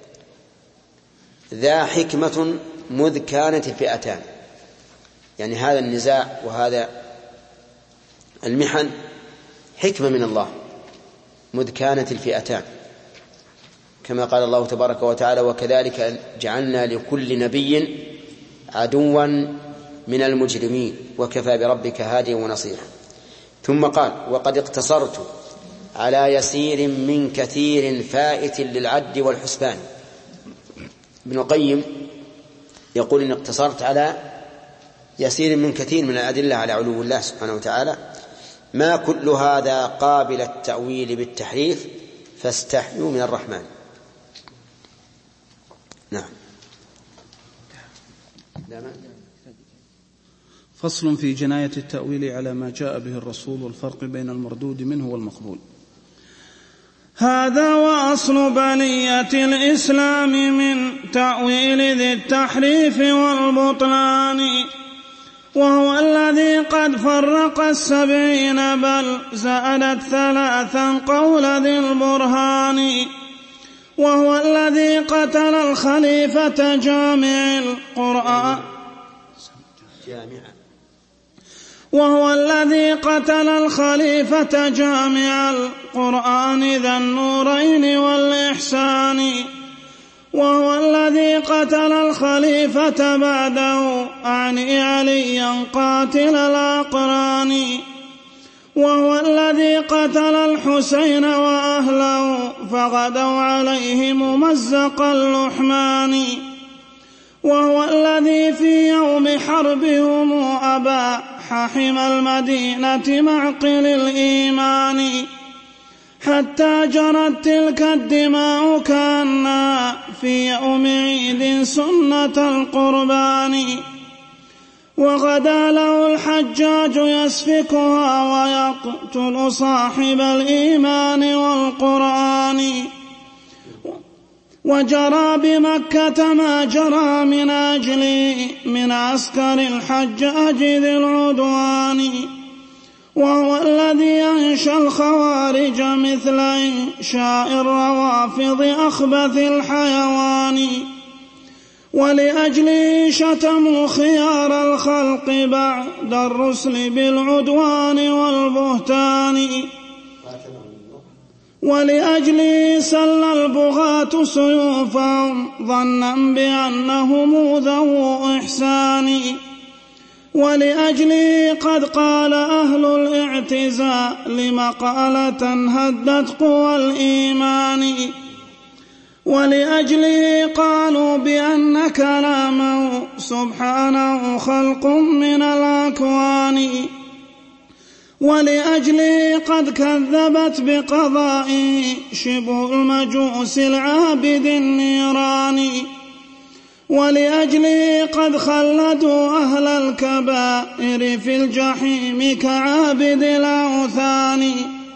ذا حكمة مذ كانت الفئتان، يعني هذا النزاع وهذا المحن حكمة من الله مذ كانت الفئتان، كما قال الله تبارك وتعالى: وكذلك جعلنا لكل نبي عدوا من المجرمين وكفى بربك هاديا ونصيرا. ثم قال: وقد اقتصرت على يسير من كثير فائت للعد والحسبان. ابن القيم يقول إن اقتصرت على يسير من كثير من الأدلة على علو الله سبحانه وتعالى، ما كل هذا قابل التأويل بالتحريف فاستحيوا من الرحمن. نعم. فصل في جناية التأويل على ما جاء به الرسول والفرق بين المردود منه والمقبول. هذا وأصل بلية الإسلام من تأويل ذي التحريف والبطلان، وهو الذي قد فرق السبعين بل زادت ثلاثا قول ذي البرهان، وهو الذي قتل الخليفة جامع القرآن وهو الذي قتل الخليفة جامع القرآن ذا النورين والإحسان، وهو الذي قتل الخليفة بعده أعني عليا قاتل الأقران، وهو الذي قتل الحسين وأهله فغدوا عليه ممزق اللحمان، وهو الذي في يوم حربهم أباح حمى المدينة معقل الإيمان، حتى جرت تلك الدماء كأنها في يوم عيد سنة القربان، وغدا له الحجاج يسفكها ويقتل صاحب الإيمان والقرآن، وجرى بمكة ما جرى من أجله من عسكر الحجاج ذي العدوان، وهو الذي أنشى الخوارج مثل إنشاء الروافض أخبث الحيوان، ولأجله شتموا خيار الخلق بعد الرسل بالعدوان والبهتان، ولأجله سل البغاة سيوفهم ظنا بأنهم ذو إحسان، ولأجله قد قال أهل الاعتزال مقالة هدت قوى الإيمان، ولأجله قالوا بأن كلامه سبحانه خلق من الأكوان، ولأجله قد كذبت بقضائه شبه المجوس العابد النيران، ولأجله قد خلدوا أهل الكبائر في الجحيم كعابد الأوثان،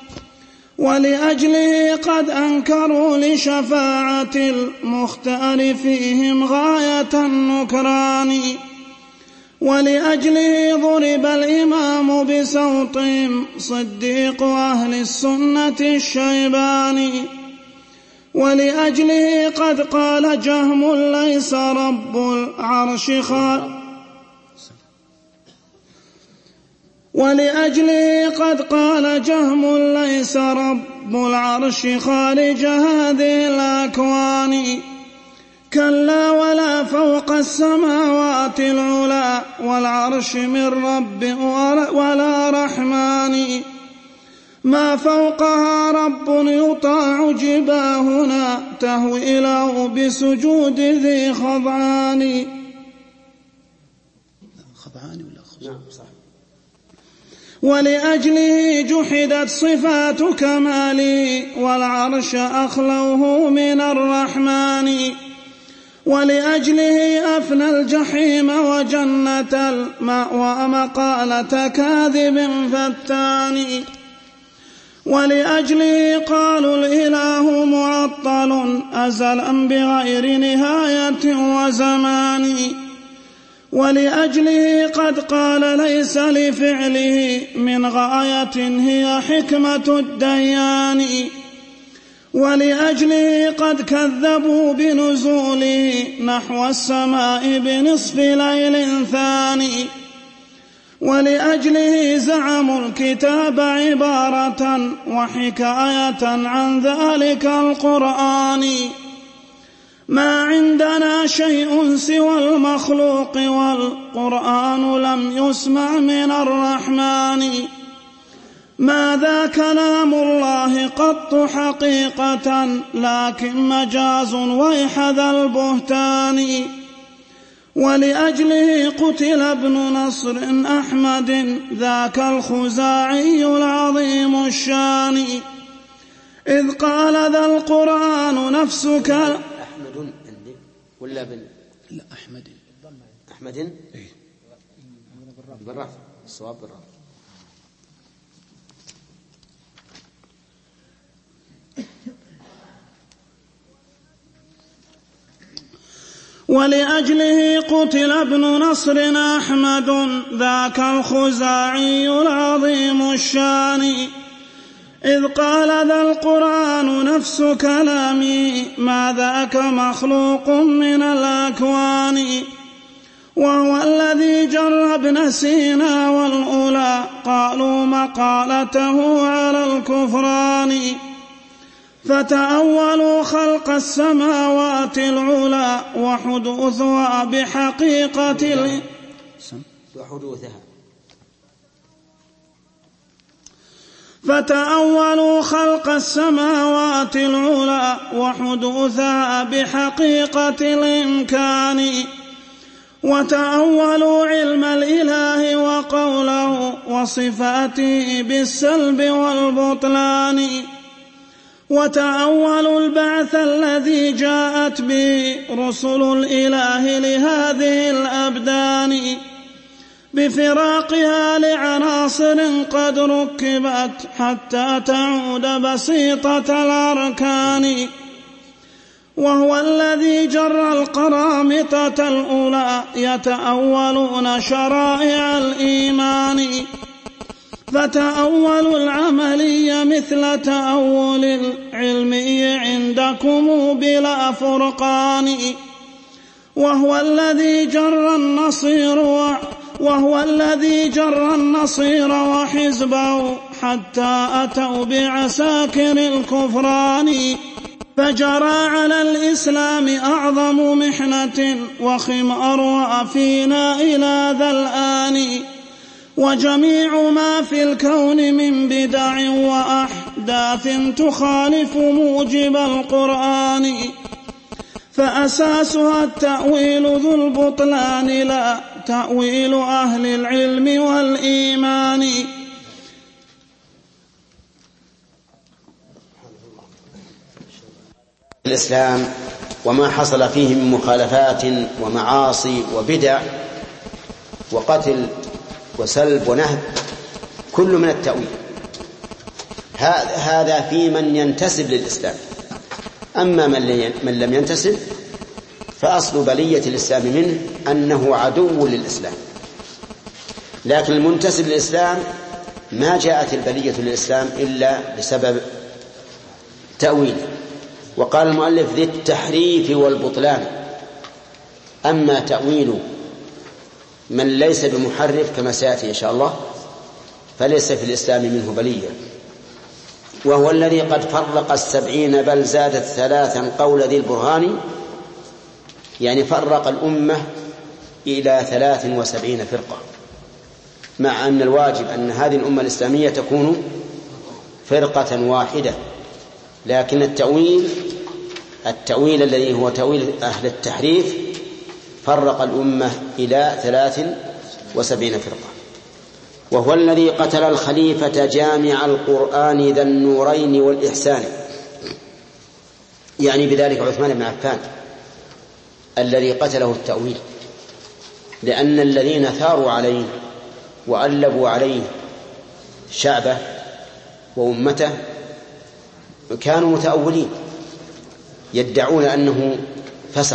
ولأجله قد أنكروا لشفاعة المختار فيهم غاية النكران، ولأجله ضرب الإمام بسوطهم صديق أهل السنة الشيباني، ولأجله قد قال جهم ليس رب العرش خالق ولأجله قد قال جهم ليس رب العرش خارج هذه الأكوان، كلا ولا فوق السماوات العلا والعرش من رب ولا رحمن ما فوقها رب يطاع جباهنا تهوي له بسجود ذي خضعان. خضعان ولا خضعان؟ صح. ولأجله جحدت صفات كماله والعرش أخلوه من الرحمن ولأجله أفنى الجحيم وجنة المأوى مقالة كاذب فتان ولأجله قالوا الإله معطل أزلا بغير نهاية وزمان ولأجله قد قال ليس لفعله من غاية هي حكمة الديان ولأجله قد كذبوا بنزوله نحو السماء بنصف ليل ثاني ولأجله زعموا الكتاب عبارة وحكاية عن ذلك القرآن ما عندنا شيء سوى المخلوق والقرآن لم يسمع من الرحمن ماذا كلام الله قط حقيقة لكن مجاز ويح ذا البهتان ولأجله قتل ابن نصر أحمد ذاك الخزاعي العظيم الشان إذ قال ذا القرآن نفسك أحمد عندي ولا بن لا أحمد أحمد إيه بالرفع الصواب بالرفع ولأجله قتل ابن نصر أحمد ذاك الخزاعي العظيم الشان إذ قال ذا القرآن نفس كلامي ما ذاك مخلوق من الأكوان وهو الذي جر ابن سينا والأولى قالوا مقالته على الكفران فتأولوا خلق السماوات العلا وحدوثها بحقيقة وحدوثها فتأولوا خلق السماوات العلا وحدوثها بحقيقة الإمكان وتأولوا علم الإله وقوله وصفاته بالسلب والبطلان وتأولوا البعث الذي جاءت به رسل الإله لهذه الأبدان بفراقها لعناصر قد ركبت حتى تعود بسيطة الأركان وهو الذي جر القرامطة الأولى يتأولون شرائع الإيمان فتأولوا العملي مثل تأول العلمي عندكم بلا فرقان وهو الذي جر النصير وهو الذي جر النصير وحزبه حتى أتوا بعساكر الكفران فجرى على الإسلام أعظم محنة وخمار فينا إلى ذا الآن وجميع ما في الكون من بدع وأحداث تخالف موجب القرآن فأساسها التأويل ذو البطلان لا تأويل أهل العلم والإيمان الإسلام وما حصل فيه من مخالفات ومعاصي وبدع وقتل وسلب ونهب كل من التأويل هذا في من ينتسب للإسلام أما من لم ينتسب فأصل بلية الإسلام منه أنه عدو للإسلام لكن المنتسب للإسلام ما جاءت البلية للإسلام إلا بسبب تأويله وقال المؤلف ذي التحريف والبطلان أما تأويل من ليس بمحرف كما سيأتي إن شاء الله فليس في الإسلام منه بلية وهو الذي قد فرق السبعين بل زادت ثلاثا قول ذي البرهان يعني فرق الأمة إلى ثلاث وسبعين فرقة، مع أن الواجب أن هذه الأمة الإسلامية تكون فرقة واحدة، لكن التأويل التأويل الذي هو تأويل أهل التحريف فرق الأمة إلى ثلاث وسبعين فرقة. وهو الذي قتل الخليفة جامع القرآن ذا النورين والإحسان، يعني بذلك عثمان بن عفان الذي قتله التأويل، لأن الذين ثاروا عليه وألبوا عليه شعبه وأمته كانوا متأولين يدعون أنه فسق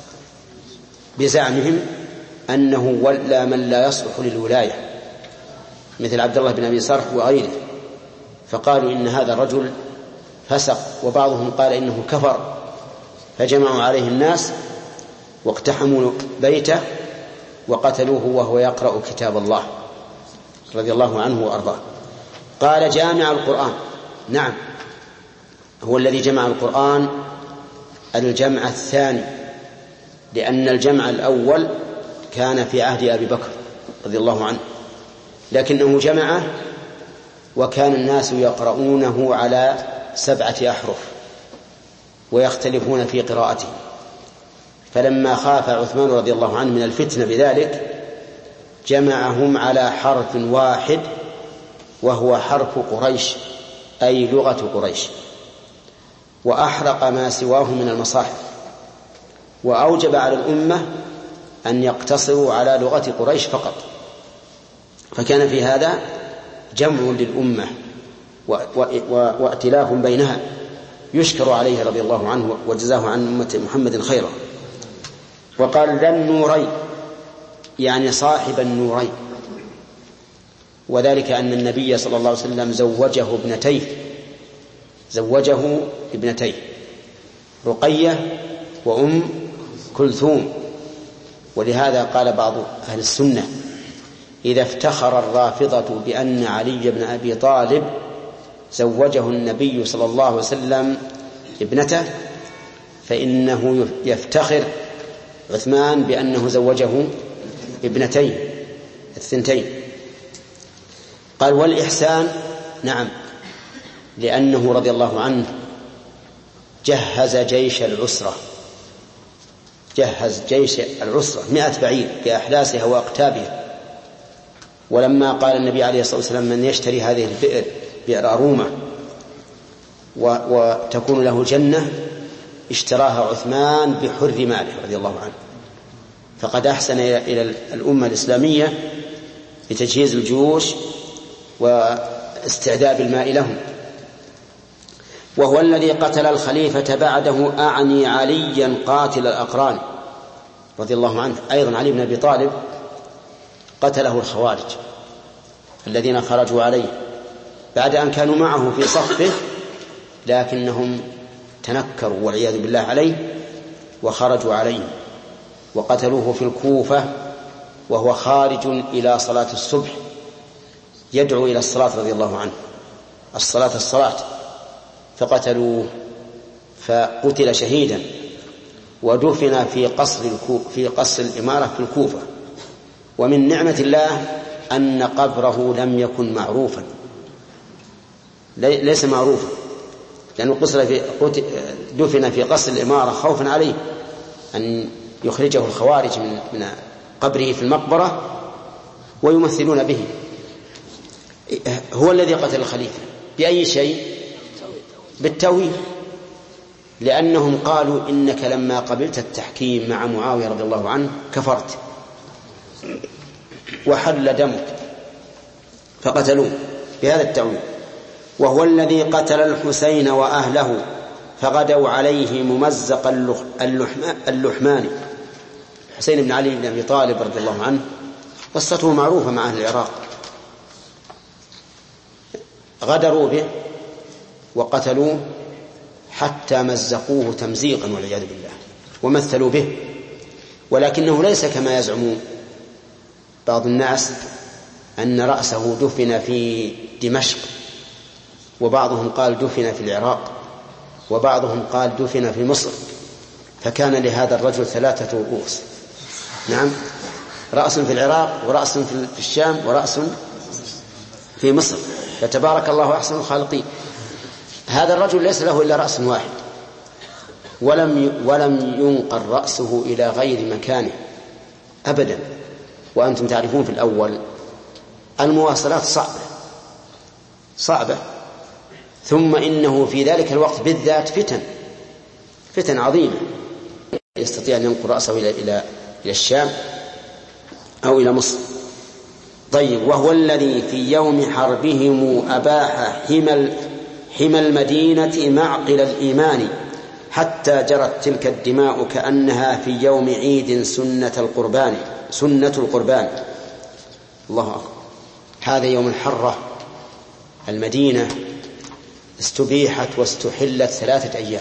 بزعمهم أنه ولى من لا يصلح للولاية، مثل عبد الله بن أبي صرح وغيره، فقالوا إن هذا الرجل فسق، وبعضهم قال إنه كفر، فجمعوا عليه الناس واقتحموا بيته وقتلوه وهو يقرأ كتاب الله رضي الله عنه وأرضاه. قال جامع القرآن، نعم هو الذي جمع القرآن الجمع الثاني، لأن الجمع الأول كان في عهد أبي بكر رضي الله عنه، لكنه جمعه وكان الناس يقرؤونه على سبعة أحرف ويختلفون في قراءته، فلما خاف عثمان رضي الله عنه من الفتنة بذلك جمعهم على حرف واحد وهو حرف قريش، أي لغة قريش، وأحرق ما سواه من المصاحف، وأوجب على الأمة أن يقتصروا على لغة قريش فقط، فكان في هذا جمع للأمة وائتلاف بينها يشكر عليه رضي الله عنه وجزاه عن أمة محمد خيرا. وقال ذا النورين يعني صاحب النورين، وذلك أن النبي صلى الله عليه وسلم زوجه ابنتيه زوجه ابنتيه رقية وأم كلثوم، ولهذا قال بعض أهل السنة إذا افتخر الرافضة بأن علي بن أبي طالب زوجه النبي صلى الله عليه وسلم ابنته فإنه يفتخر عثمان بأنه زوجه ابنتين الثنتين. قال والإحسان، نعم لأنه رضي الله عنه جهز جيش العسرة جهز جيش العسرة مئة بعير بأحداثها وأقتابها، ولما قال النبي عليه الصلاة والسلام من يشتري هذه البئر بئر أرومة وتكون له جنة اشتراها عثمان بحر ماله رضي الله عنه، فقد أحسن إلى الأمة الإسلامية بتجهيز الجيوش واستعداد الماء لهم. وهو الذي قتل الخليفة بعده، أعني عليا قاتل الأقران رضي الله عنه، أيضا علي بن أبي طالب قتله الخوارج الذين خرجوا عليه بعد أن كانوا معه في صفه، لكنهم تنكروا والعياذ بالله عليه وخرجوا عليه وقتلوه في الكوفة وهو خارج إلى صلاة الصبح يدعو إلى الصلاة رضي الله عنه، الصلاة الصلاة، فقتلوه فقتل شهيدا ودفن في قصر في قصر الإمارة في الكوفة. ومن نعمة الله أن قبره لم يكن معروفا، ليس معروفا، لأنه قصر في دفن في قصر الإمارة خوفا عليه أن يخرجه الخوارج من من قبره في المقبرة ويمثلون به. هو الذي قتل الخليفة بأي شيء؟ بالتأويل، لأنهم قالوا إنك لما قبلت التحكيم مع معاوية رضي الله عنه كفرت وحل دمك، فقتلوه بهذا التأويل. وهو الذي قتل الحسين وأهله فغدوا عليه ممزق اللحمان. حسين بن علي بن أبي طالب رضي الله عنه قصته معروفة مع أهل العراق، غدروا به وقتلوه حتى مزقوه تمزيقا والعياذ بالله ومثلوا به، ولكنه ليس كما يزعم بعض الناس أن رأسه دفن في دمشق، وبعضهم قال دفن في العراق، وبعضهم قال دفن في مصر، فكان لهذا الرجل ثلاثة رؤوس. نعم، رأس في العراق ورأس في الشام ورأس في مصر، فتبارك الله أحسن الخالقين. هذا الرجل ليس له إلا رأس واحد، ولم ولم ينقل رأسه إلى غير مكانه أبدا. وأنتم تعرفون في الأول المواصلات صعبة صعبة ثم إنه في ذلك الوقت بالذات فتن فتن عظيمة، يستطيع أن ينقل رأسه إلى إلى إلى الشام أو إلى مصر. طيب، وهو الذي في يوم حربهم أباح حمى حمى المدينة معقل الإيمان حتى جرت تلك الدماء كأنها في يوم عيد سنة القربان سنة القربان. الله أكبر. هذا يوم الحرة المدينة استبيحت واستحلت ثلاثة أيام،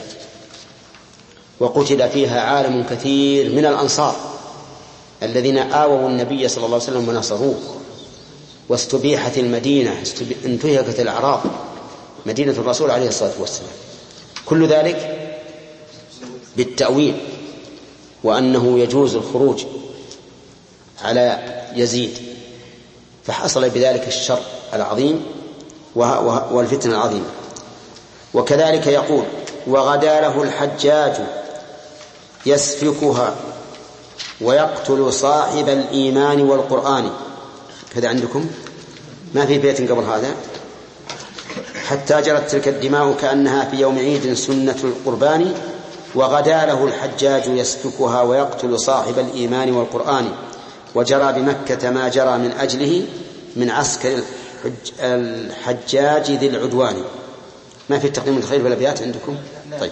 وقتل فيها عالم كثير من الأنصار الذين آووا النبي صلى الله عليه وسلم ونصروه، واستبيحت المدينة، انتهكت الأعراض، مدينة الرسول عليه الصلاة والسلام. كل ذلك بالتأويل، وأنه يجوز الخروج على يزيد، فحصل بذلك الشر العظيم والفتنة العظيمة. وكذلك يقول: وغدا له الحجاج يسفكها ويقتل صاحب الإيمان والقرآن. كذا عندكم ما في بيت قبل هذا. حتى جرت تلك الدماء كأنها في يوم عيد سنة القربان وغدا له الحجاج يسفكها ويقتل صاحب الإيمان والقرآن وجرى بمكة ما جرى من أجله من عسكر الحجاج ذي العدوان. ما في تقديم الخير والأبيات عندكم؟ طيب.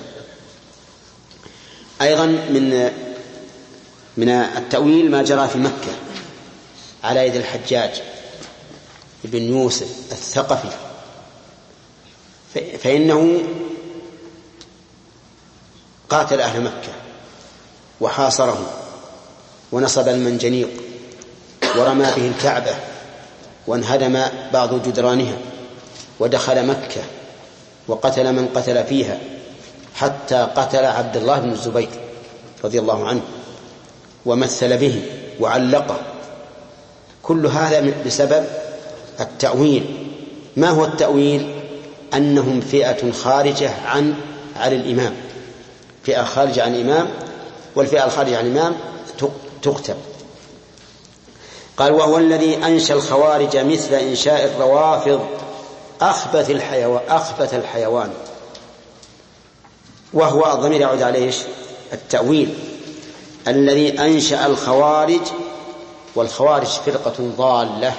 أيضا من من التأويل ما جرى في مكة على يد الحجاج بن يوسف الثقفي، فإنه قاتل أهل مكة وحاصرهم ونصب المنجنيق ورمى به الكعبة وانهدم بعض جدرانها ودخل مكة وقتل من قتل فيها حتى قتل عبد الله بن الزبير رضي الله عنه ومثل به وعلقه. كل هذا بسبب التأويل. ما هو التأويل؟ أنهم فئة خارجة عن على الإمام، فئة خارجة عن الإمام، والفئة الخارجة عن الإمام تقتل. قال: وهو الذي أنشى الخوارج مثل إنشاء الروافض أخبث الحيوان أخبث الحيوان. وهو الضمير يعود عليه التأويل. الذي أنشأ الخوارج، والخوارج فرقة ضالة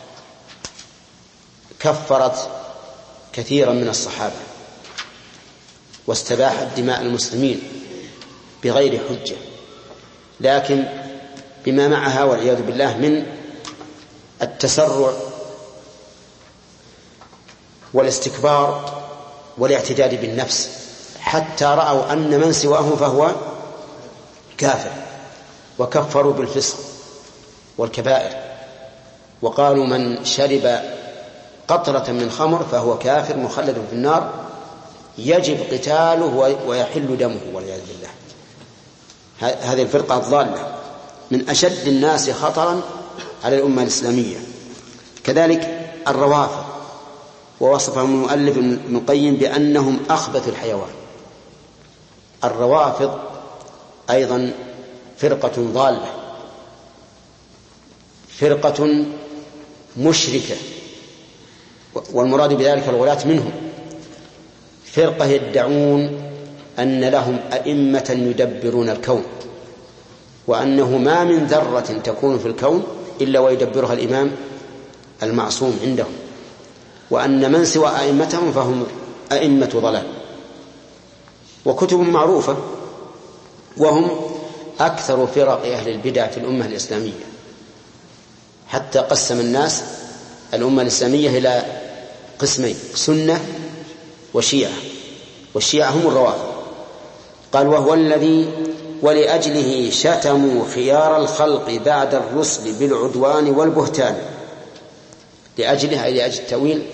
كفرت كثيرا من الصحابة واستباحت دماء المسلمين بغير حجة، لكن بما معها والعياذ بالله من التسرع والاستكبار والاعتداد بالنفس، حتى رأوا أن من سواه فهو كافر، وكفروا بالفسق والكبائر، وقالوا من شرب قطرة من خمر فهو كافر مخلد في النار يجب قتاله ويحل دمه والعياذ بالله. هذه الفرقة الضالة من أشد الناس خطرا على الأمة الإسلامية. كذلك الروافض، ووصفهم المؤلف ابن القيم بأنهم أخبث الحيوان. الروافض أيضا فرقة ضالة، فرقة مشركة، والمراد بذلك الغلاة منهم، فرقة يدعون أن لهم أئمة يدبرون الكون، وأنه ما من ذرة تكون في الكون إلا ويدبرها الإمام المعصوم عندهم، وأن من سوى أئمتهم فهم أئمة ضلال. وكتب معروفة، وهم أكثر فرق أهل البدع في الأمة الإسلامية، حتى قسم الناس الأمة الإسلامية إلى قسمين: سنة وشيعة، والشيعة هم الروافض. قال: وهو الذي ولأجله شتموا خيار الخلق بعد الرسل بالعدوان والبهتان. لأجله أي لأجل التأويل،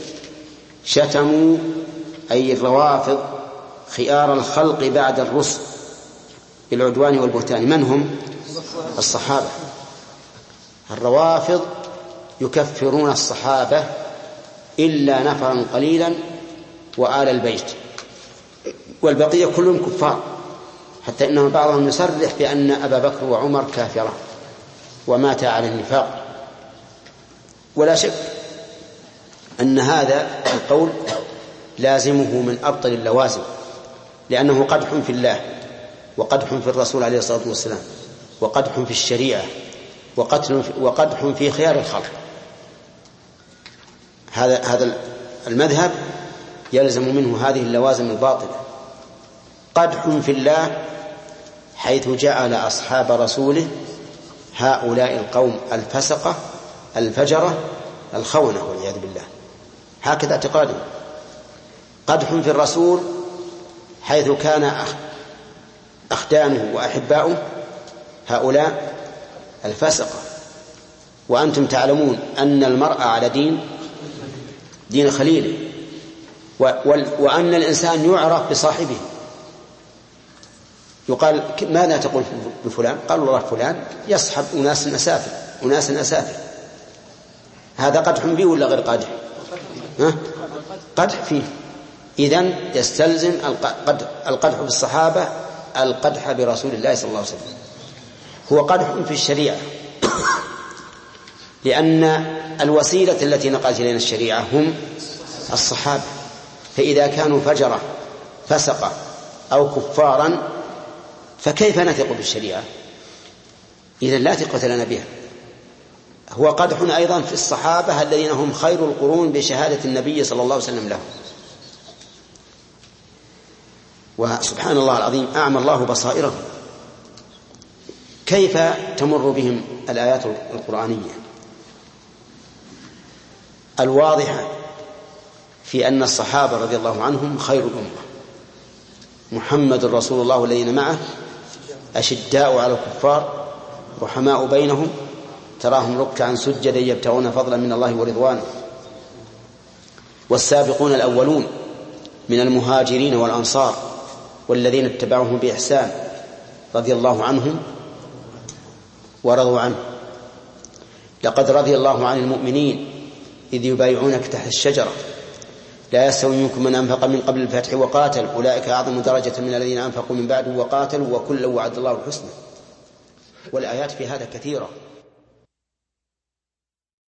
شتموا أي الروافض خيار الخلق بعد الرسل بالعدوان والبهتان. من هم؟ الصحابة. الروافض يكفرون الصحابة إلا نفرا قليلا وآل البيت، والبقية كلهم كفار، حتى إنه بعضهم يصرح بأن أبا بكر وعمر كافرة ومات على النفاق. ولا شك أن هذا القول لازمه من أبطل اللوازم، لأنه قدح في الله وقدح في الرسول عليه الصلاة والسلام وقدح في الشريعة وقدح في خيار الخلق. هذا هذا المذهب يلزم منه هذه اللوازم الباطلة. قدح في الله حيث جعل أصحاب رسوله هؤلاء القوم الفسقة الفجرة الخونة والعياذ بالله، هكذا اعتقادهم. قدح في الرسول حيث كان أخدانه وأحباؤه هؤلاء الفسقة، وأنتم تعلمون أن المرء على دين دين خليله، وأن الإنسان يعرف بصاحبه. يقال ماذا تقول بفلان؟ قال الله فلان يصحب أناس أسافل أناس أسافل. هذا قدح به ولا غير قدح؟ ها؟ قدح فيه. إذن يستلزم القدح بالصحابة القدح برسول الله صلى الله عليه وسلم. هو قدح في الشريعة، لأن الوسيلة التي نقلت إلينا الشريعة هم الصحابة، فإذا كانوا فجرة فسقة أو كفارا فكيف نثق بالشريعة؟ إذن لا ثقة لنا بها. هو قدح أيضا في الصحابة الذين هم خير القرون بشهادة النبي صلى الله عليه وسلم لهم. وسبحان الله العظيم أعمى الله بصائرهم. كيف تمر بهم الآيات القرآنية الواضحة في أن الصحابة رضي الله عنهم خير الأمة. محمد رسول الله والذين معه أشداء على الكفار رحماء بينهم تراهم ركعا سجدا يبتغون فضلا من الله ورضوانه. والسابقون الأولون من المهاجرين والأنصار والذين اتبعوهم بإحسان رضي الله عنهم ورضوا عنه. لقد رضي الله عن المؤمنين إذ يبايعونك تحت الشجرة لا يستوي منكم من أنفق من قبل الفتح وقاتل أولئك أعظم درجة من الذين أنفقوا من بعد وقاتلوا وكلا وعد الله الحسنى. والآيات في هذا كثيرة.